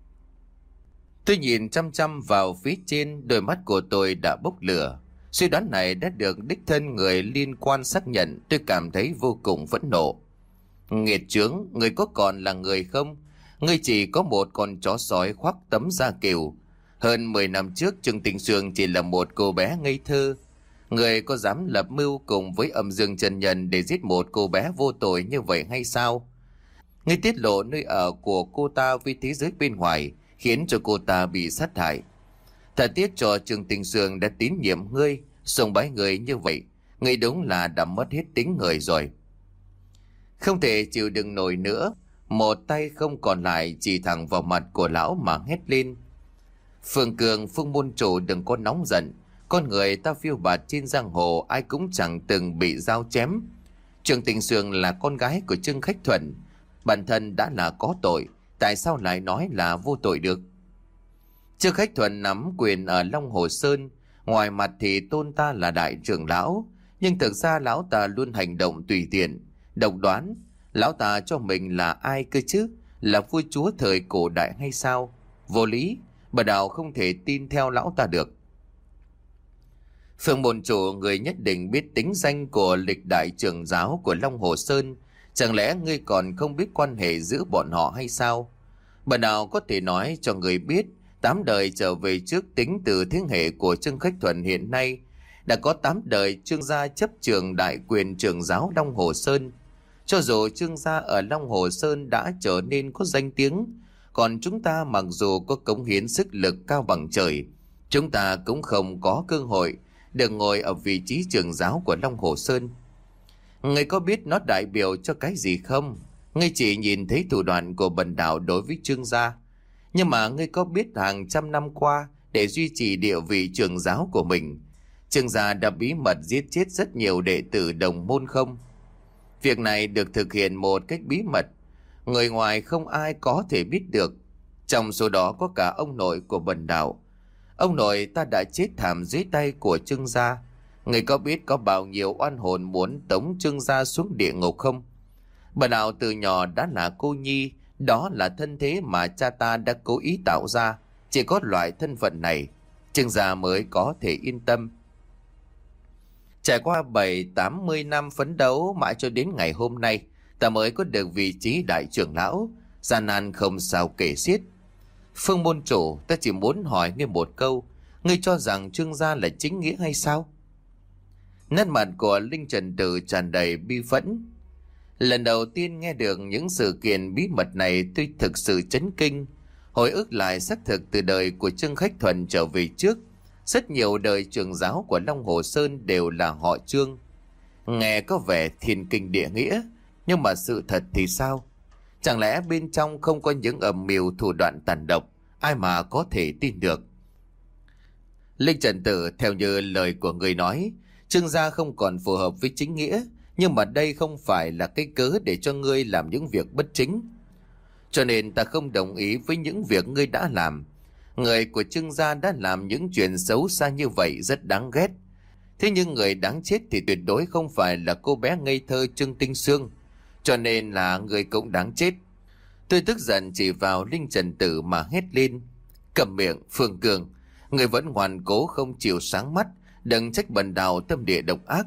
Tôi nhìn chăm chăm vào phía trên, đôi mắt của tôi đã bốc lửa. Suy đoán này đã được đích thân người liên quan xác nhận, tôi cảm thấy vô cùng phẫn nộ. Nghiệt chướng, người có còn là người không? Ngươi chỉ có một con chó sói khoác tấm da cừu. Hơn mười năm trước, Trương Tinh Sương chỉ là một cô bé ngây thơ. Người có dám lập mưu cùng với âm dương chân nhân để giết một cô bé vô tội như vậy hay sao? Ngươi tiết lộ nơi ở của cô ta với thế giới bên ngoài, khiến cho cô ta bị sát hại. Thật tiếc cho Trương Tinh Sương đã tín nhiệm ngươi, sùng bái người như vậy. Ngươi đúng là đã mất hết tính người rồi. Không thể chịu đựng nổi nữa, một tay không còn lại chỉ thẳng vào mặt của lão mà hét lên. Phương Cường, Phương môn chủ đừng có nóng giận. Con người ta phiêu bạt trên giang hồ, ai cũng chẳng từng bị dao chém. Trương Tinh Sương là con gái của Trương Khách Thuần, bản thân đã là có tội, tại sao lại nói là vô tội được? Trương Khách Thuần nắm quyền ở Long Hồ Sơn, ngoài mặt thì tôn ta là đại trưởng lão, nhưng thực ra lão ta luôn hành động tùy tiện, độc đoán. Lão ta cho mình là ai cơ chứ? Là vua chúa thời cổ đại hay sao? Vô lý, bà Đào không thể tin theo lão ta được. Phương môn chủ, người nhất định biết tính danh của lịch đại trưởng giáo của Long Hồ Sơn. Chẳng lẽ ngươi còn không biết quan hệ giữa bọn họ hay sao? Bà Đào có thể nói cho người biết, tám đời trở về trước tính từ thế hệ của Trương Khách Thuần hiện nay, đã có tám đời Trương gia chấp trường đại quyền trưởng giáo Long Hồ Sơn. Cho dù Trương gia ở Long Hồ Sơn đã trở nên có danh tiếng, còn chúng ta mặc dù có cống hiến sức lực cao bằng trời, chúng ta cũng không có cơ hội được ngồi ở vị trí trưởng giáo của Long Hồ Sơn. Ngươi có biết nó đại biểu cho cái gì không? Ngươi chỉ nhìn thấy thủ đoạn của bần đạo đối với Trương gia. Nhưng mà ngươi có biết hàng trăm năm qua, để duy trì địa vị trưởng giáo của mình, Trương gia đã bí mật giết chết rất nhiều đệ tử đồng môn không? Việc này được thực hiện một cách bí mật, người ngoài không ai có thể biết được. Trong số đó có cả ông nội của bần đạo. Ông nội ta đã chết thảm dưới tay của Trương gia. Người có biết có bao nhiêu oan hồn muốn tống Trương gia xuống địa ngục không? Bần đạo từ nhỏ đã là cô nhi, đó là thân thế mà cha ta đã cố ý tạo ra. Chỉ có loại thân phận này, Trương gia mới có thể yên tâm. Trải qua bảy tám mươi năm phấn đấu, mãi cho đến ngày hôm nay, ta mới có được vị trí đại trưởng lão, gian nan không sao kể xiết. Phương môn chủ, ta chỉ muốn hỏi ngươi một câu, ngươi cho rằng Trương gia là chính nghĩa hay sao? Nét mặt của Linh Trần Tử tràn đầy bi phẫn. Lần đầu tiên nghe được những sự kiện bí mật này, tôi thực sự chấn kinh. Hồi ức lại xác thực từ đời của Trương Khách Thuần trở về trước, rất nhiều đời trưởng giáo của Long Hồ Sơn đều là họ Trương. Nghe có vẻ thiên kinh địa nghĩa, nhưng mà sự thật thì sao? Chẳng lẽ bên trong không có những âm mưu thủ đoạn tàn độc, ai mà có thể tin được? Linh Trần Tử, theo như lời của người nói, Trương gia không còn phù hợp với chính nghĩa, nhưng mà đây không phải là cái cớ để cho ngươi làm những việc bất chính. Cho nên ta không đồng ý với những việc ngươi đã làm. Người của Trương gia đã làm những chuyện xấu xa như vậy rất đáng ghét. Thế nhưng người đáng chết thì tuyệt đối không phải là cô bé ngây thơ Trương Tinh Sương. Cho nên là người cũng đáng chết. Tôi tức giận chỉ vào Linh Trần Tử mà hét lên. Cầm miệng, Phương Cường. Người vẫn ngoan cố không chịu sáng mắt. Đừng trách bần đạo tâm địa độc ác.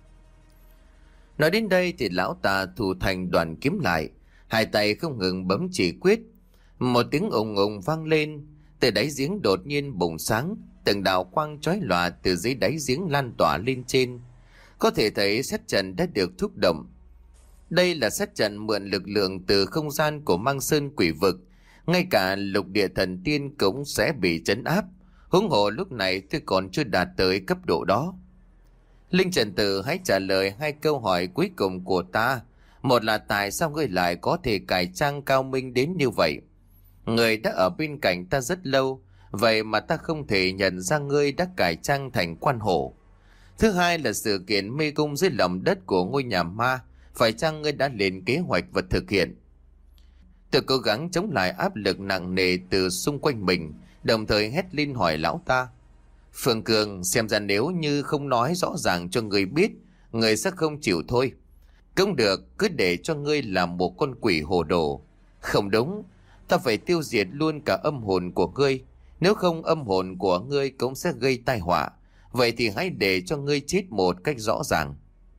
Nói đến đây thì lão ta thủ thành đoàn kiếm lại. Hai tay không ngừng bấm chỉ quyết. Một tiếng ùng ùng vang lên. Từ đáy giếng đột nhiên bùng sáng. Từng đạo quang chói lòa từ dưới đáy giếng lan tỏa lên trên. Có thể thấy sát trận đã được thúc động. Đây là sát trận mượn lực lượng từ không gian của Mang Sơn Quỷ Vực. Ngay cả lục địa thần tiên cũng sẽ bị trấn áp. Huống hồ lúc này tôi còn chưa đạt tới cấp độ đó. Linh Trần Tử, hãy trả lời hai câu hỏi cuối cùng của ta. Một là tại sao ngươi lại có thể cải trang cao minh đến như vậy? Ngươi đã ở bên cạnh ta rất lâu, vậy mà ta không thể nhận ra ngươi đã cải trang thành quan hổ. Thứ hai là sự kiện mê cung dưới lòng đất của ngôi nhà ma, phải chăng ngươi đã lên kế hoạch và thực hiện? Tôi cố gắng chống lại áp lực nặng nề từ xung quanh mình, đồng thời hét lên hỏi lão ta. Phương Cường, xem ra nếu như không nói rõ ràng cho người biết, người sẽ không chịu thôi. Cũng được, cứ để cho ngươi làm một con quỷ hồ đồ. Không đúng, ta phải tiêu diệt luôn cả âm hồn của ngươi. Nếu không, âm hồn của ngươi cũng sẽ gây tai họa. Vậy thì hãy để cho ngươi chết một cách rõ ràng.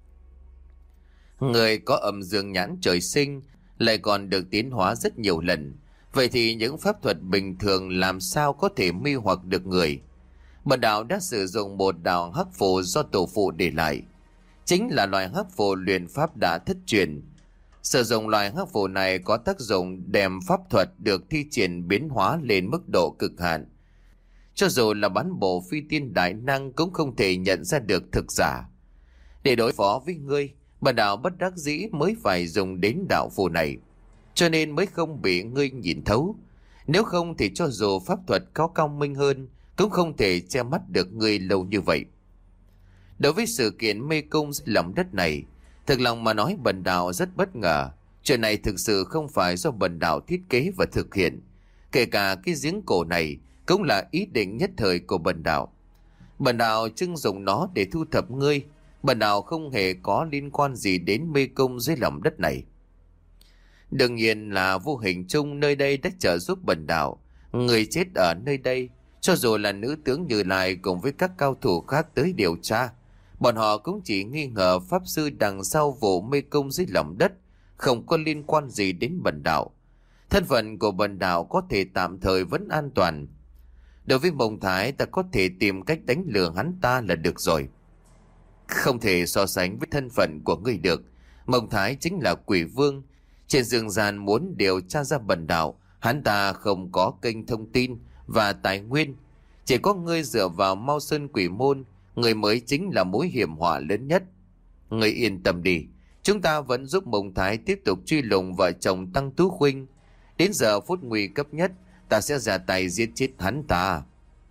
Ngươi có âm dương nhãn trời sinh, lại còn được tiến hóa rất nhiều lần. Vậy thì những pháp thuật bình thường làm sao có thể mê hoặc được người? Bần đạo đã sử dụng một đạo hắc phù do tổ phụ để lại. Chính là loại hắc phù luyện pháp đã thất truyền. Sử dụng loại hắc phù này có tác dụng đem pháp thuật được thi triển biến hóa lên mức độ cực hạn. Cho dù là bán bộ phi tiên đại năng cũng không thể nhận ra được thực giả. Để đối phó với ngươi, bần đạo bất đắc dĩ mới phải dùng đến đạo phù này. Cho nên mới không bị ngươi nhìn thấu. Nếu không thì cho dù pháp thuật có cao minh hơn, cũng không thể che mắt được ngươi lâu như vậy. Đối với sự kiện mê cung dưới lòng đất này, thực lòng mà nói bần đạo rất bất ngờ. Chuyện này thực sự không phải do bần đạo thiết kế và thực hiện. Kể cả cái giếng cổ này cũng là ý định nhất thời của bần đạo. Bần đạo trưng dùng nó để thu thập ngươi. Bần đạo không hề có liên quan gì đến mê cung dưới lòng đất này. Đương nhiên là vô hình chung nơi đây đã trợ giúp bần đạo. Người chết ở nơi đây, cho dù là nữ tướng Như Lai cùng với các cao thủ khác tới điều tra, bọn họ cũng chỉ nghi ngờ pháp sư đằng sau vụ mê cung dưới lòng đất, không có liên quan gì đến bần đạo. Thân phận của bần đạo có thể tạm thời vẫn an toàn. Đối với Mông Thái, ta có thể tìm cách đánh lừa hắn ta là được rồi. Không thể so sánh với thân phận của ngươi được. Mông Thái chính là quỷ vương. Trên dương gian muốn điều tra ra bần đạo, hắn ta không có kênh thông tin và tài nguyên. Chỉ có ngươi dựa vào Mao Sơn Quỷ Môn, người mới chính là mối hiểm họa lớn nhất. Ngươi yên tâm đi, chúng ta vẫn giúp Mông Thái tiếp tục truy lùng vợ chồng Tăng Tú Khuynh. Đến giờ phút nguy cấp nhất, ta sẽ ra tay giết chết hắn ta.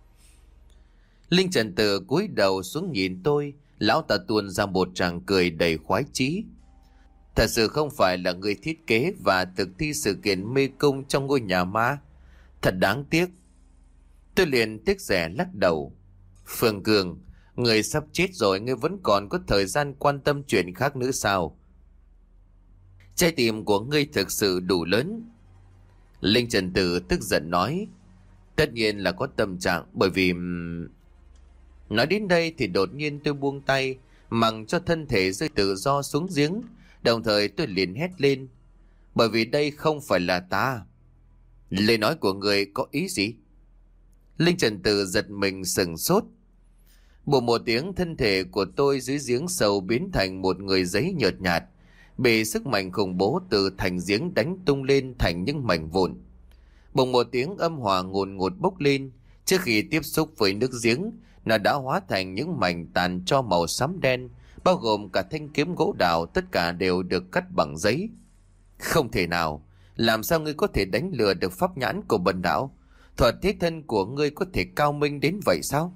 Linh Trần Tử cúi đầu xuống nhìn tôi, lão ta tuôn ra một tràng cười đầy khoái chí. Thật sự không phải là người thiết kế và thực thi sự kiện mê cung trong ngôi nhà ma. Thật đáng tiếc. Tôi liền tiếc rẻ lắc đầu. Phương Cường, người sắp chết rồi, ngươi vẫn còn có thời gian quan tâm chuyện khác nữa sao? Trái tim của ngươi thực sự đủ lớn. Linh Trần Tử tức giận nói. Tất nhiên là có tâm trạng, bởi vì... Nói đến đây thì đột nhiên tôi buông tay, mặc cho thân thể rơi tự do xuống giếng. Đồng thời tôi liền hét lên. Bởi vì đây không phải là ta. Lời nói của người có ý gì? Linh Trần Tử giật mình sừng sốt. Bùm một tiếng, thân thể của tôi dưới giếng sâu biến thành một người giấy nhợt nhạt, bị sức mạnh khủng bố từ thành giếng đánh tung lên thành những mảnh vụn. Bùng một tiếng, âm hỏa ngùn ngụt bốc lên. Trước khi tiếp xúc với nước giếng, nó đã hóa thành những mảnh tàn tro màu xám đen, bao gồm cả thanh kiếm gỗ đào, tất cả đều được cắt bằng giấy. Không thể nào, làm sao ngươi có thể đánh lừa được pháp nhãn của bần đạo? Thuật thế thân của ngươi có thể cao minh đến vậy sao?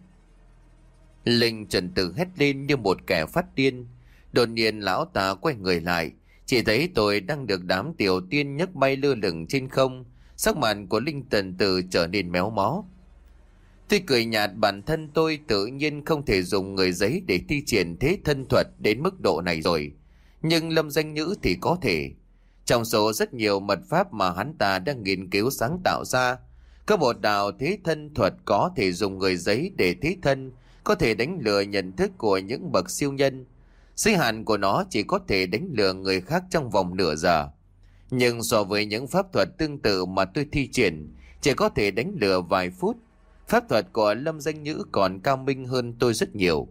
Linh Trần Tử hét lên như một kẻ phát điên. Đột nhiên lão ta quay người lại, chỉ thấy tôi đang được đám tiểu tiên nhấc bay lơ lửng trên không. Sắc mặt của Linh Trần Tử trở nên méo mó. Tôi cười nhạt, bản thân tôi tự nhiên không thể dùng người giấy để thi triển thế thân thuật đến mức độ này rồi. Nhưng Lâm Danh Nhữ thì có thể. Trong số rất nhiều mật pháp mà hắn ta đang nghiên cứu sáng tạo ra, có một đạo thế thân thuật có thể dùng người giấy để thế thân, có thể đánh lừa nhận thức của những bậc siêu nhân. Giới hạn của nó chỉ có thể đánh lừa người khác trong vòng nửa giờ. Nhưng so với những pháp thuật tương tự mà tôi thi triển, chỉ có thể đánh lừa vài phút. Pháp thuật của Lâm Danh Nhữ còn cao minh hơn tôi rất nhiều.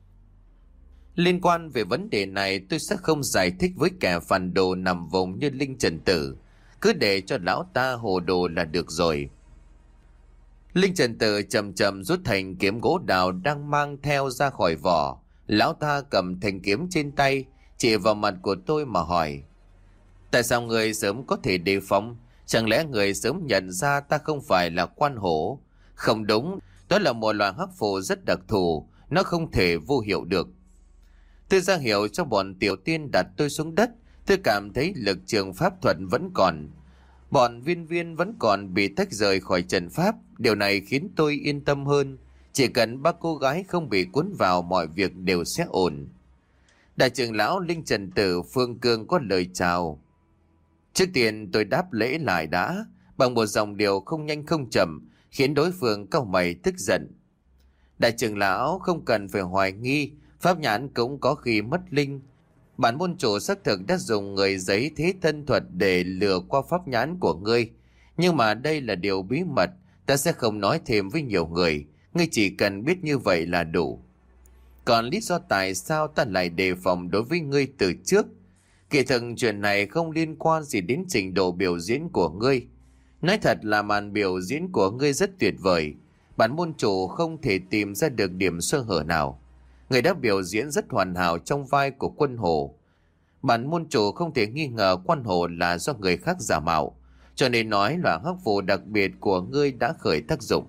Liên quan về vấn đề này, tôi sẽ không giải thích với kẻ phản đồ nằm vùng như Linh Trần Tử. Cứ để cho lão ta hồ đồ là được rồi. Linh Trần Tử chậm chậm rút thành kiếm gỗ đào đang mang theo ra khỏi vỏ, Lão ta cầm thanh kiếm trên tay, chỉ vào mặt của tôi mà hỏi: tại sao người sớm có thể đề phòng? Chẳng lẽ người sớm nhận ra ta không phải là quan hổ? Không đúng, đó là một loại hắc phù rất đặc thù, nó không thể vô hiệu được. Tôi ra hiệu cho bọn tiểu tiên đặt tôi xuống đất. Tôi cảm thấy lực trường pháp thuật vẫn còn. Bọn viên viên vẫn còn bị tách rời khỏi trận pháp. Điều này khiến tôi yên tâm hơn. Chỉ cần ba cô gái không bị cuốn vào, mọi việc đều sẽ ổn. Đại trưởng lão Linh Trần Tử Phương Cương có lời chào. Trước tiên tôi đáp lễ lại đã, bằng một dòng điệu không nhanh không chậm, khiến đối phương cau mày tức giận. Đại trưởng lão không cần phải hoài nghi, pháp nhãn cũng có khi mất linh. Bản môn chủ xác thực đã dùng người giấy thế thân thuật để lừa qua pháp nhãn của ngươi. Nhưng mà đây là điều bí mật, ta sẽ không nói thêm với nhiều người. Ngươi chỉ cần biết như vậy là đủ. Còn lý do tại sao ta lại đề phòng đối với ngươi từ trước? Kỳ thực chuyện này không liên quan gì đến trình độ biểu diễn của ngươi. Nói thật là màn biểu diễn của ngươi rất tuyệt vời. Bản môn chủ không thể tìm ra được điểm sơ hở nào. Người đã biểu diễn rất hoàn hảo trong vai của quân hồ. Bản môn chủ không thể nghi ngờ quân hồ là do người khác giả mạo, cho nên nói là hắc phù đặc biệt của ngươi đã khởi tác dụng.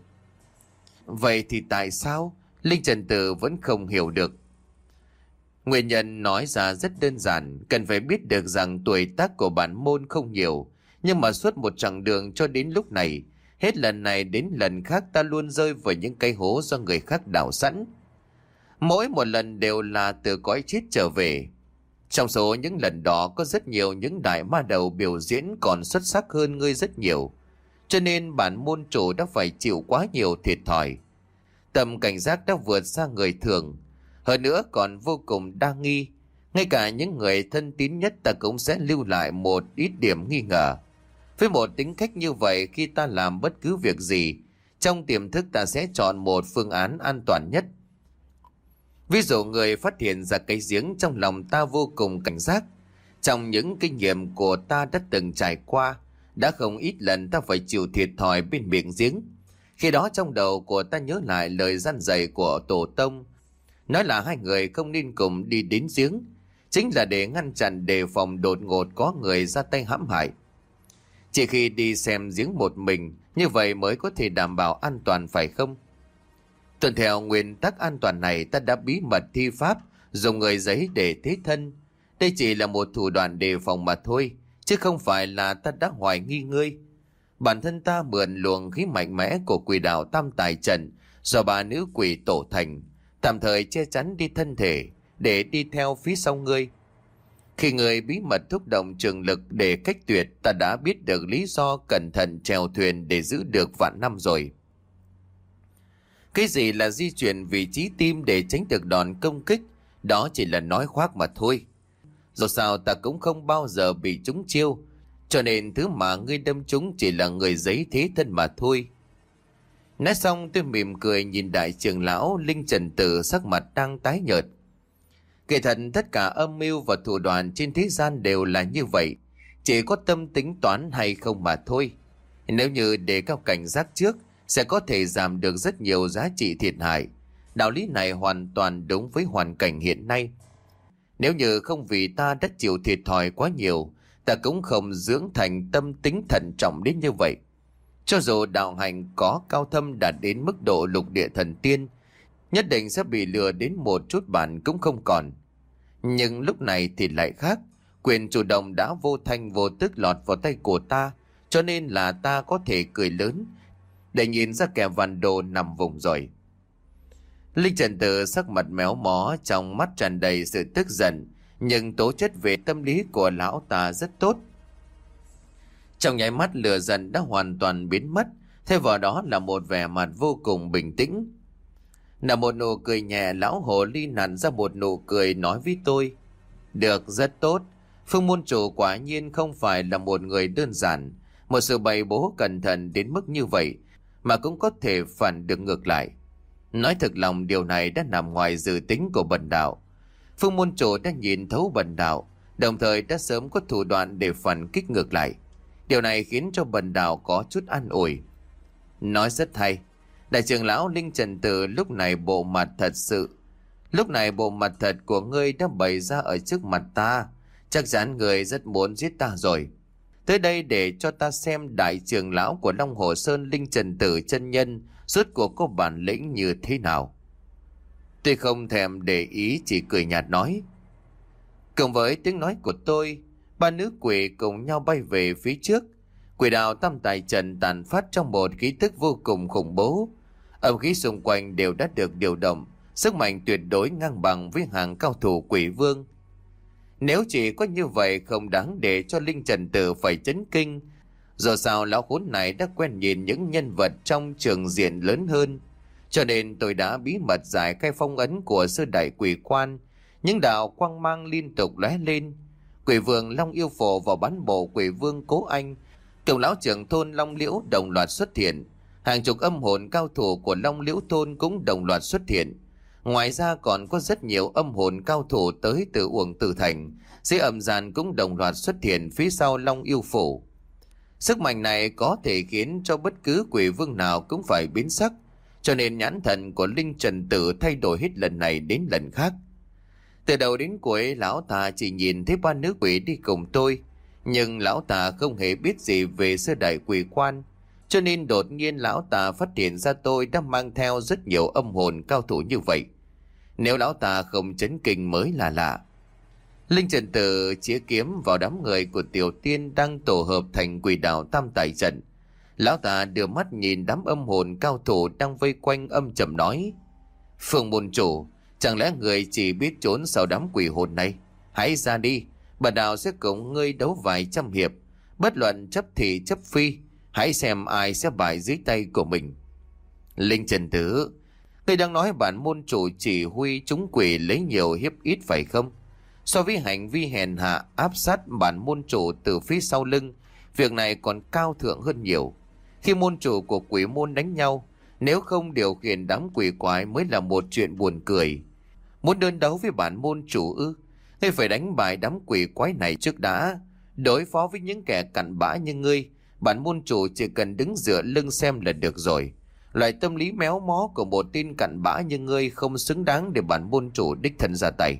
Vậy thì tại sao? Linh Trần Tử vẫn không hiểu được. Nguyên nhân nói ra rất đơn giản. Cần phải biết được rằng tuổi tác của bản môn không nhiều, nhưng mà suốt một chặng đường cho đến lúc này, hết lần này đến lần khác ta luôn rơi vào những cái hố do người khác đào sẵn. Mỗi một lần đều là từ cõi chết trở về. Trong số những lần đó có rất nhiều những đại ma đầu biểu diễn còn xuất sắc hơn ngươi rất nhiều. Cho nên bản môn chủ đã phải chịu quá nhiều thiệt thòi. Tầm cảnh giác đã vượt xa người thường. Hơn nữa còn vô cùng đa nghi. Ngay cả những người thân tín nhất ta cũng sẽ lưu lại một ít điểm nghi ngờ. Với một tính cách như vậy, khi ta làm bất cứ việc gì, trong tiềm thức ta sẽ chọn một phương án an toàn nhất. Ví dụ người phát hiện ra cái giếng, trong lòng ta vô cùng cảnh giác. Trong những kinh nghiệm của ta đã từng trải qua, đã không ít lần ta phải chịu thiệt thòi bên miệng giếng. Khi đó trong đầu của ta nhớ lại lời răn dạy của tổ tông, nói là hai người không nên cùng đi đến giếng, chính là để ngăn chặn đề phòng đột ngột có người ra tay hãm hại. Chỉ khi đi xem giếng một mình, như vậy mới có thể đảm bảo an toàn, phải không? Tuân theo nguyên tắc an toàn này, ta đã bí mật thi pháp, dùng người giấy để thế thân. Đây chỉ là một thủ đoạn đề phòng mà thôi, chứ không phải là ta đã hoài nghi ngươi. Bản thân ta mượn luồng khí mạnh mẽ của quỷ đạo Tam Tài Trận do bà nữ quỷ tổ thành, tạm thời che chắn đi thân thể để đi theo phía sau ngươi. Khi người bí mật thúc động trường lực để cách tuyệt, ta đã biết được lý do cẩn thận chèo thuyền để giữ được vạn năm rồi. Cái gì là di chuyển vị trí tim để tránh được đòn công kích, đó chỉ là nói khoác mà thôi. Dù sao ta cũng không bao giờ bị trúng chiêu, cho nên thứ mà ngươi đâm trúng chỉ là người giấy thế thân mà thôi. Nói xong tôi mỉm cười nhìn đại trưởng lão Linh Trần Tử, sắc mặt đang tái nhợt. Kể thật tất cả âm mưu và thủ đoạn trên thế gian đều là như vậy, chỉ có tâm tính toán hay không mà thôi. Nếu như đề cao cảnh giác trước, sẽ có thể giảm được rất nhiều giá trị thiệt hại. Đạo lý này hoàn toàn đúng với hoàn cảnh hiện nay. Nếu như không vì ta đã chịu thiệt thòi quá nhiều, ta cũng không dưỡng thành tâm tính thận trọng đến như vậy. Cho dù đạo hành có cao thâm đạt đến mức độ lục địa thần tiên, nhất định sẽ bị lừa đến một chút bản cũng không còn. Nhưng lúc này thì lại khác. Quyền chủ động đã vô thanh vô tức lọt vào tay của ta, cho nên là ta có thể cười lớn để nhìn ra kẻ vằn đồ nằm vùng rồi. Linh Trần Tử sắc mặt méo mó, trong mắt tràn đầy sự tức giận, nhưng tố chất về tâm lý của lão ta rất tốt. Trong nháy mắt lửa giận đã hoàn toàn biến mất, thay vào đó là một vẻ mặt vô cùng bình tĩnh. Là một nụ cười nhẹ, lão hồ ly nặn ra một nụ cười nói với tôi: được, rất tốt. Phương môn chủ quả nhiên không phải là một người đơn giản. Một sự bày bố cẩn thận đến mức như vậy mà cũng có thể phản được ngược lại. Nói thật lòng điều này đã nằm ngoài dự tính của bần đạo. Phương môn chủ đã nhìn thấu bần đạo, đồng thời đã sớm có thủ đoạn để phản kích ngược lại. Điều này khiến cho bần đạo có chút an ủi. Nói rất hay. Đại trưởng lão Linh Trần Tử lúc này bộ mặt thật sự Lúc này bộ mặt thật của ngươi đã bày ra ở trước mặt ta. Chắc chắn ngươi rất muốn giết ta rồi. Tới đây để cho ta xem đại trưởng lão của Long Hồ Sơn Linh Trần Tử chân nhân rốt cuộc có bản lĩnh như thế nào. Tôi không thèm để ý, chỉ cười nhạt nói. Cùng với tiếng nói của tôi, ba nữ quỷ cùng nhau bay về phía trước. Quỷ đạo tam tài trận tàn phát trong một khí tức vô cùng khủng bố. Âm khí xung quanh đều đã được điều động, sức mạnh tuyệt đối ngang bằng với hàng cao thủ quỷ vương. Nếu chỉ có như vậy không đáng để cho Linh Trần Tử phải chấn kinh. Dù sao lão khốn này đã quen nhìn những nhân vật trong trường diện lớn hơn. Cho nên tôi đã bí mật giải khai phong ấn của sư đại quỷ quan. Những đạo quang mang liên tục lóe lên. Quỷ vương Long Yêu Phổ và bán bộ quỷ vương Cố Anh cùng lão trưởng thôn Long Liễu đồng loạt xuất hiện. Hàng chục âm hồn cao thủ của Long Liễu thôn cũng đồng loạt xuất hiện. Ngoài ra còn có rất nhiều âm hồn cao thủ tới từ Uổng Tử Thành. Dưới âm gian cũng đồng loạt xuất hiện phía sau Long Yêu Phủ. Sức mạnh này có thể khiến cho bất cứ quỷ vương nào cũng phải biến sắc. Cho nên nhãn thần của Linh Trần Tử thay đổi hết lần này đến lần khác. Từ đầu đến cuối lão ta chỉ nhìn thấy ba nữ quỷ đi cùng tôi. Nhưng lão ta không hề biết gì về sơ đại quỷ quan. Cho nên đột nhiên lão ta phát hiện ra tôi đã mang theo rất nhiều âm hồn cao thủ như vậy. Nếu lão ta không chấn kinh mới là lạ. Linh Trần Tử chĩa kiếm vào đám người của Tiểu Tiên đang tổ hợp thành quỷ đạo tam tài trận. Lão ta đưa mắt nhìn đám âm hồn cao thủ đang vây quanh, âm trầm nói. Phương môn chủ, chẳng lẽ người chỉ biết trốn sau đám quỷ hồn này? Hãy ra đi, bà đạo sẽ cùng ngươi đấu vài trăm hiệp. Bất luận chấp thị chấp phi, hãy xem ai sẽ bại dưới tay của mình. Linh Trần Tử, ngươi đang nói bản môn chủ chỉ huy chúng quỷ lấy nhiều hiếp ít phải không? So với hành vi hèn hạ áp sát bản môn chủ từ phía sau lưng, việc này còn cao thượng hơn nhiều. Khi môn chủ của quỷ môn đánh nhau, nếu không điều khiển đám quỷ quái mới là một chuyện buồn cười. Muốn đơn đấu với bản môn chủ ư? Ngươi phải đánh bại đám quỷ quái này trước đã. Đối phó với những kẻ cặn bã như ngươi, bản môn chủ chỉ cần đứng dựa lưng xem là được rồi. Loại tâm lý méo mó của một tên cặn bã như ngươi không xứng đáng để bản môn chủ đích thân ra tay.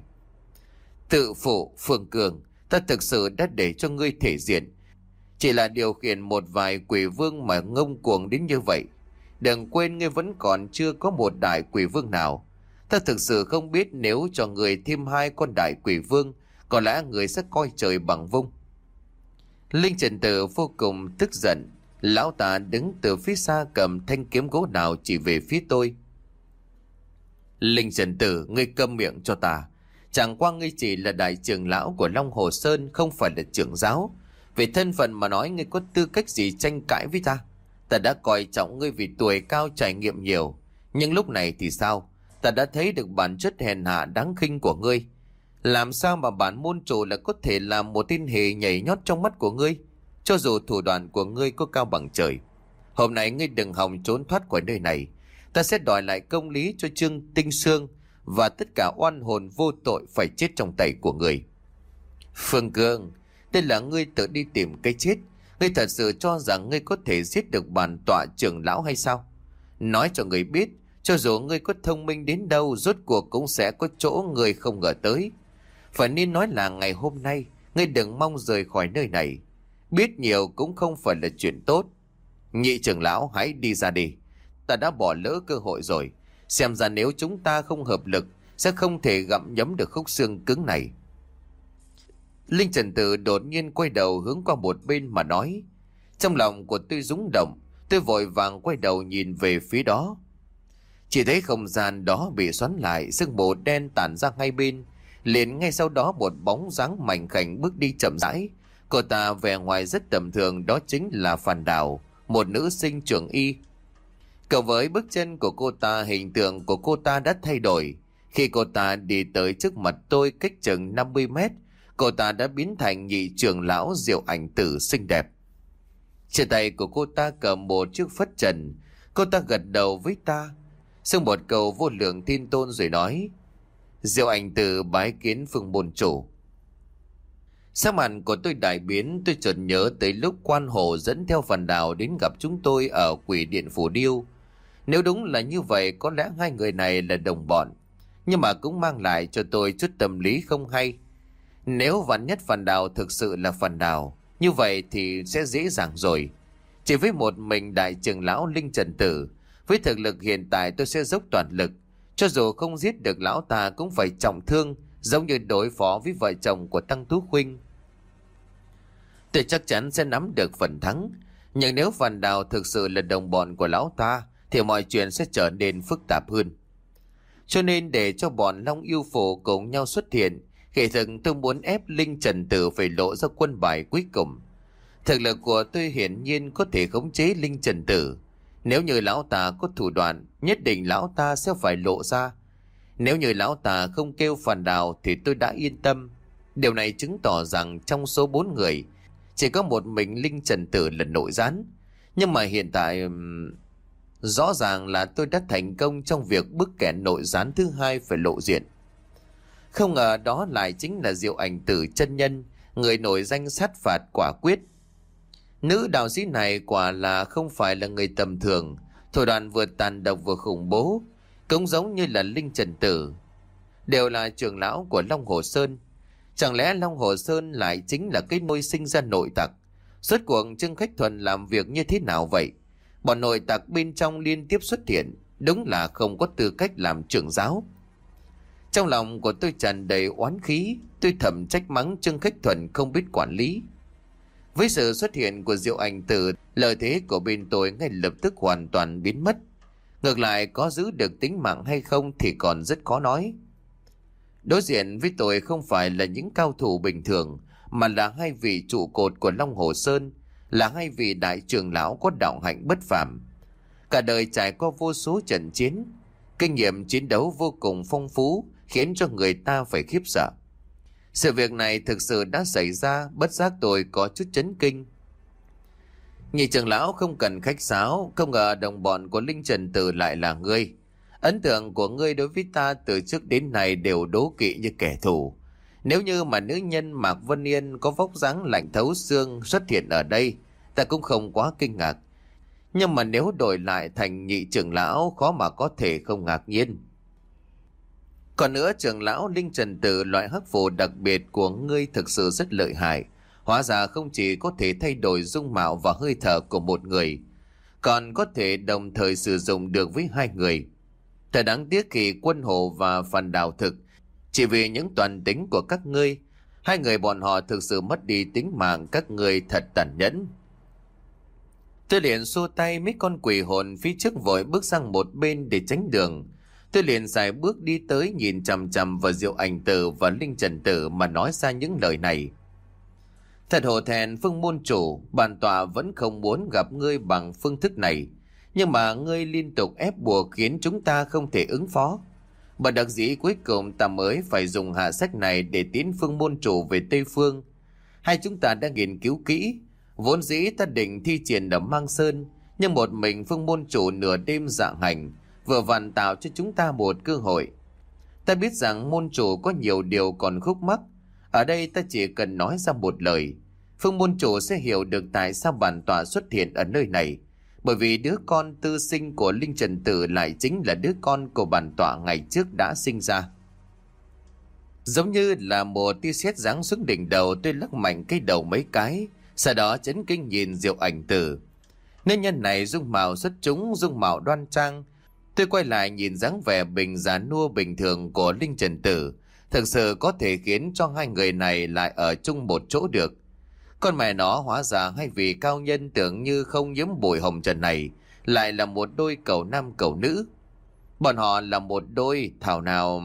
Tự phụ, Phương Cường, ta thực sự đã để cho ngươi thể diện. Chỉ là điều khiển một vài quỷ vương mà ngông cuồng đến như vậy. Đừng quên ngươi vẫn còn chưa có một đại quỷ vương nào. Ta thực sự không biết nếu cho người thêm hai con đại quỷ vương, có lẽ người sẽ coi trời bằng vung. Linh Trần Tử vô cùng tức giận. Lão ta đứng từ phía xa cầm thanh kiếm gỗ đào chỉ về phía tôi. Linh Trần Tử, ngươi câm miệng cho ta. Chẳng qua ngươi chỉ là đại trưởng lão của Long Hồ Sơn, không phải là trưởng giáo. Về thân phận mà nói, ngươi có tư cách gì tranh cãi với ta? Ta đã coi trọng ngươi vì tuổi cao trải nghiệm nhiều. Nhưng lúc này thì sao? Ta đã thấy được bản chất hèn hạ đáng khinh của ngươi. Làm sao mà bản môn chủ lại có thể làm một tên hề nhảy nhót trong mắt của ngươi? Cho dù thủ đoạn của ngươi có cao bằng trời, hôm nay ngươi đừng hòng trốn thoát khỏi nơi này. Ta sẽ đòi lại công lý cho Trương Tinh Sương và tất cả oan hồn vô tội phải chết trong tay của ngươi. Phương Cương, đây là ngươi tự đi tìm cái chết. Ngươi thật sự cho rằng ngươi có thể giết được bản tọa trưởng lão hay sao? Nói cho ngươi biết, cho dù ngươi có thông minh đến đâu, rốt cuộc cũng sẽ có chỗ ngươi không ngờ tới. Phải nên nói là ngày hôm nay, ngươi đừng mong rời khỏi nơi này. Biết nhiều cũng không phải là chuyện tốt. Nhị trưởng lão, hãy đi ra đi. Ta đã bỏ lỡ cơ hội rồi. Xem ra nếu chúng ta không hợp lực, sẽ không thể gặm nhấm được khúc xương cứng này. Linh Trần Tử đột nhiên quay đầu hướng qua một bên mà nói. Trong lòng của tôi rúng động, tôi vội vàng quay đầu nhìn về phía đó. Chỉ thấy không gian đó bị xoắn lại, sương mù đen tản ra hai bên. Liền ngay sau đó một bóng dáng mảnh khảnh bước đi chậm rãi. Cô ta vẻ ngoài rất tầm thường, đó chính là Phàn Đào, một nữ sinh trưởng y. Cộng với bước chân của cô ta, hình tượng của cô ta đã thay đổi. Khi cô ta đi tới trước mặt tôi cách chừng năm mươi mét, cô ta đã biến thành nhị trưởng lão Diệu Ảnh Tử xinh đẹp. Trên tay của cô ta cầm một chiếc phất trần. Cô ta gật đầu với ta, xưng một câu vô lượng tin tôn rồi nói: Diệu Ảnh Tử bái kiến Phương môn chủ. Sắc mặt của tôi đại biến, tôi chợt nhớ tới lúc Quan Hồ dẫn theo Phàn Đào đến gặp chúng tôi ở Quỷ Điện Phù Điêu. Nếu đúng là như vậy, có lẽ hai người này là đồng bọn. nhưng mà cũng mang lại cho tôi chút tâm lý không hay. Nếu vạn nhất Phàn Đào thực sự là Phàn Đào, như vậy thì sẽ dễ dàng rồi. Chỉ với một mình đại trưởng lão Linh Trần Tử, với thực lực hiện tại tôi sẽ dốc toàn lực. Cho dù không giết được lão ta cũng phải trọng thương, giống như đối phó với vợ chồng của Tăng Tú Khuynh. Tôi chắc chắn sẽ nắm được phần thắng. Nhưng nếu Phàn Đào thực sự là đồng bọn của lão ta, thì mọi chuyện sẽ trở nên phức tạp hơn. Cho nên để cho bọn Long Yêu Phổ cùng nhau xuất hiện, kỳ thực tôi muốn ép Linh Trần Tử phải lộ ra quân bài cuối cùng. Thực lực của tôi hiển nhiên có thể khống chế Linh Trần Tử. Nếu như lão ta có thủ đoạn, nhất định lão ta sẽ phải lộ ra. Nếu như lão ta không kêu Phàn Đào thì tôi đã yên tâm. Điều này chứng tỏ rằng trong số bốn người, chỉ có một mình Linh Trần Tử là nội gián. Nhưng mà hiện tại rõ ràng là tôi đã thành công trong việc bức kẻ nội gián thứ hai phải lộ diện. Không ngờ đó lại chính là Diệu Ảnh Tử chân nhân, người nổi danh sát phạt quả quyết. Nữ đạo sĩ này quả là không phải là người tầm thường, thủ đoạn vừa tàn độc vừa khủng bố, cũng giống như là Linh Trần Tử. Đều là trưởng lão của Long Hồ Sơn. Chẳng lẽ Long Hồ Sơn lại chính là cái nôi sinh ra nội tặc? Rốt cuộc Trương Khách Thuần làm việc như thế nào vậy? Bọn nội tặc bên trong liên tiếp xuất hiện, đúng là không có tư cách làm trưởng giáo. Trong lòng của tôi tràn đầy oán khí, tôi thầm trách mắng Trương Khách Thuần không biết quản lý. Với sự xuất hiện của Diệu Ảnh Tử, lợi thế của bên tôi ngay lập tức hoàn toàn biến mất. Ngược lại, có giữ được tính mạng hay không thì còn rất khó nói. Đối diện với tôi không phải là những cao thủ bình thường, mà là hai vị trụ cột của Long Hồ Sơn, là hai vị đại trưởng lão có đạo hạnh bất phàm. Cả đời trải qua vô số trận chiến, kinh nghiệm chiến đấu vô cùng phong phú, khiến cho người ta phải khiếp sợ. Sự việc này thực sự đã xảy ra, bất giác tôi có chút chấn kinh. Nhị trưởng lão không cần khách sáo, không ngờ đồng bọn của Linh Trần Tử lại là ngươi. Ấn tượng của ngươi đối với ta từ trước đến nay đều đố kỵ như kẻ thù. Nếu như mà nữ nhân Mạc Vân Yên có vóc dáng lạnh thấu xương xuất hiện ở đây, ta cũng không quá kinh ngạc. Nhưng mà nếu đổi lại thành nhị trưởng lão, khó mà có thể không ngạc nhiên. Còn nữa, trưởng lão Linh Trần Tử, loại hắc phù đặc biệt của ngươi thực sự rất lợi hại. Hóa ra không chỉ có thể thay đổi dung mạo và hơi thở của một người, còn có thể đồng thời sử dụng được với hai người. Thật đáng tiếc khi Quân Hồ và Phàn Đào thực, chỉ vì những toàn tính của các ngươi, hai người bọn họ thực sự mất đi tính mạng các ngươi, thật tàn nhẫn. Tôi liền xua tay mấy con quỷ hồn phía trước vội bước sang một bên để tránh đường. Tôi liền xài bước đi tới nhìn chằm chằm vào Diệu Ảnh Tử và Linh Trần Tử mà nói ra những lời này. Thật hổ thẹn Phương môn chủ, bản tọa vẫn không muốn gặp ngươi bằng phương thức này. Nhưng mà ngươi liên tục ép buộc khiến chúng ta không thể ứng phó. Bởi đặc dĩ cuối cùng ta mới phải dùng hạ sách này để tiến Phương môn chủ về Tây Phương. Hai chúng ta đã nghiên cứu kỹ. Vốn dĩ ta định thi triển ở Mang Sơn, nhưng một mình Phương môn chủ nửa đêm dạ hành, vừa vặn tạo cho chúng ta một cơ hội. Ta biết rằng môn chủ có nhiều điều còn khúc mắc. Ở đây ta chỉ cần nói ra một lời, Phương môn chủ sẽ hiểu được tại sao bản tọa xuất hiện ở nơi này. Bởi vì đứa con tư sinh của Linh Trần Tử lại chính là đứa con của bản tọa ngày trước đã sinh ra. Giống như là một tia sét giáng xuống đỉnh đầu, tôi lắc mạnh cái đầu mấy cái, sau đó chấn kinh nhìn Diệu Ảnh Tử. Nên nhân này dung mạo xuất chúng, dung mạo đoan trang. Tôi quay lại nhìn dáng vẻ bình già nua bình thường của Linh Trần Tử, thực sự có thể khiến cho hai người này lại ở chung một chỗ được. Con mẹ nó, hóa ra hai vị cao nhân tưởng như không nhiễm bụi hồng trần này lại là một đôi cậu nam cậu nữ. Bọn họ là một đôi thảo nào.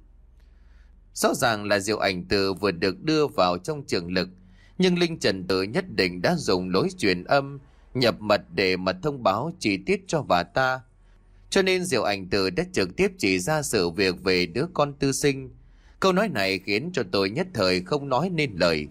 Rõ ràng là Diệu Ảnh Tử vừa được đưa vào trong trường lực, nhưng Linh Trần Tử nhất định đã dùng lối truyền âm nhập mật để mà thông báo chi tiết cho bà ta. Cho nên Diệu Ảnh Tử đã trực tiếp chỉ ra sự việc về đứa con tư sinh. Câu nói này khiến cho tôi nhất thời không nói nên lời.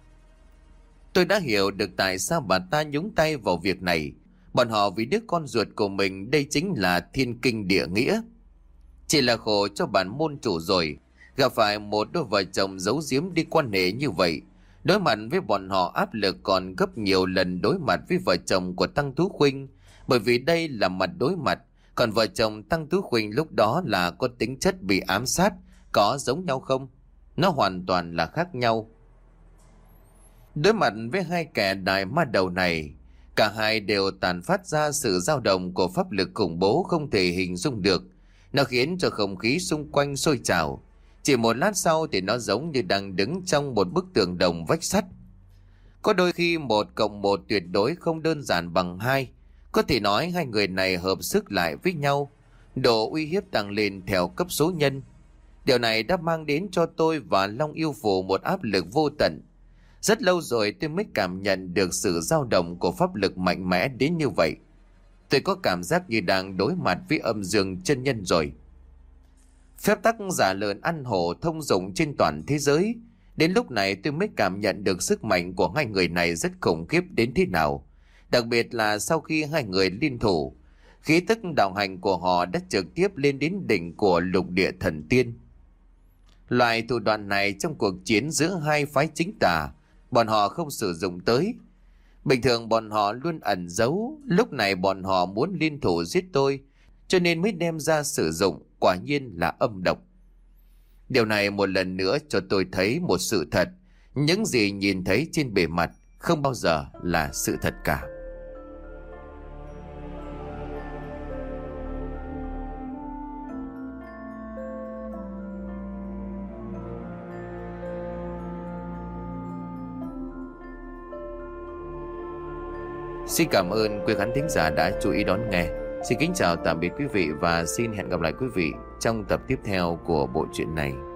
Tôi đã hiểu được tại sao bà ta nhúng tay vào việc này. Bọn họ vì đứa con ruột của mình, đây chính là thiên kinh địa nghĩa. Chỉ là khổ cho bản môn chủ rồi, gặp phải một đôi vợ chồng giấu giếm đi quan hệ như vậy. Đối mặt với bọn họ áp lực còn gấp nhiều lần đối mặt với vợ chồng của Tăng Tú Khuynh. Bởi vì đây là mặt đối mặt, Còn vợ chồng Tăng Tú Khuynh lúc đó là có tính chất bị ám sát, có giống nhau không? Nó hoàn toàn là khác nhau. Đối mặt với hai kẻ đại ma đầu này, cả hai đều tàn phát ra sự dao động của pháp lực khủng bố không thể hình dung được. Nó khiến cho không khí xung quanh sôi trào. Chỉ một lát sau thì nó giống như đang đứng trong một bức tường đồng vách sắt. Có đôi khi một cộng một tuyệt đối không đơn giản bằng hai. Có thể nói hai người này hợp sức lại với nhau, độ uy hiếp tăng lên theo cấp số nhân. Điều này đã mang đến cho tôi và Long Yêu Phù một áp lực vô tận. Rất lâu rồi tôi mới cảm nhận được sự dao động của pháp lực mạnh mẽ đến như vậy. Tôi có cảm giác như đang đối mặt với âm dương chân nhân rồi. Phép tắc giả lợn ăn hổ thông dụng trên toàn thế giới. Đến lúc này tôi mới cảm nhận được sức mạnh của hai người này rất khủng khiếp đến thế nào. Đặc biệt là sau khi hai người liên thủ, khí tức đạo hành của họ đã trực tiếp lên đến đỉnh của lục địa thần tiên. Loại thủ đoạn này trong cuộc chiến giữa hai phái chính tà, bọn họ không sử dụng tới. Bình thường bọn họ luôn ẩn giấu, lúc này bọn họ muốn liên thủ giết tôi, cho nên mới đem ra sử dụng, quả nhiên là âm độc. Điều này một lần nữa cho tôi thấy một sự thật, những gì nhìn thấy trên bề mặt không bao giờ là sự thật cả. Xin cảm ơn quý khán thính giả đã chú ý đón nghe. Xin kính chào tạm biệt quý vị và xin hẹn gặp lại quý vị trong tập tiếp theo của bộ truyện này.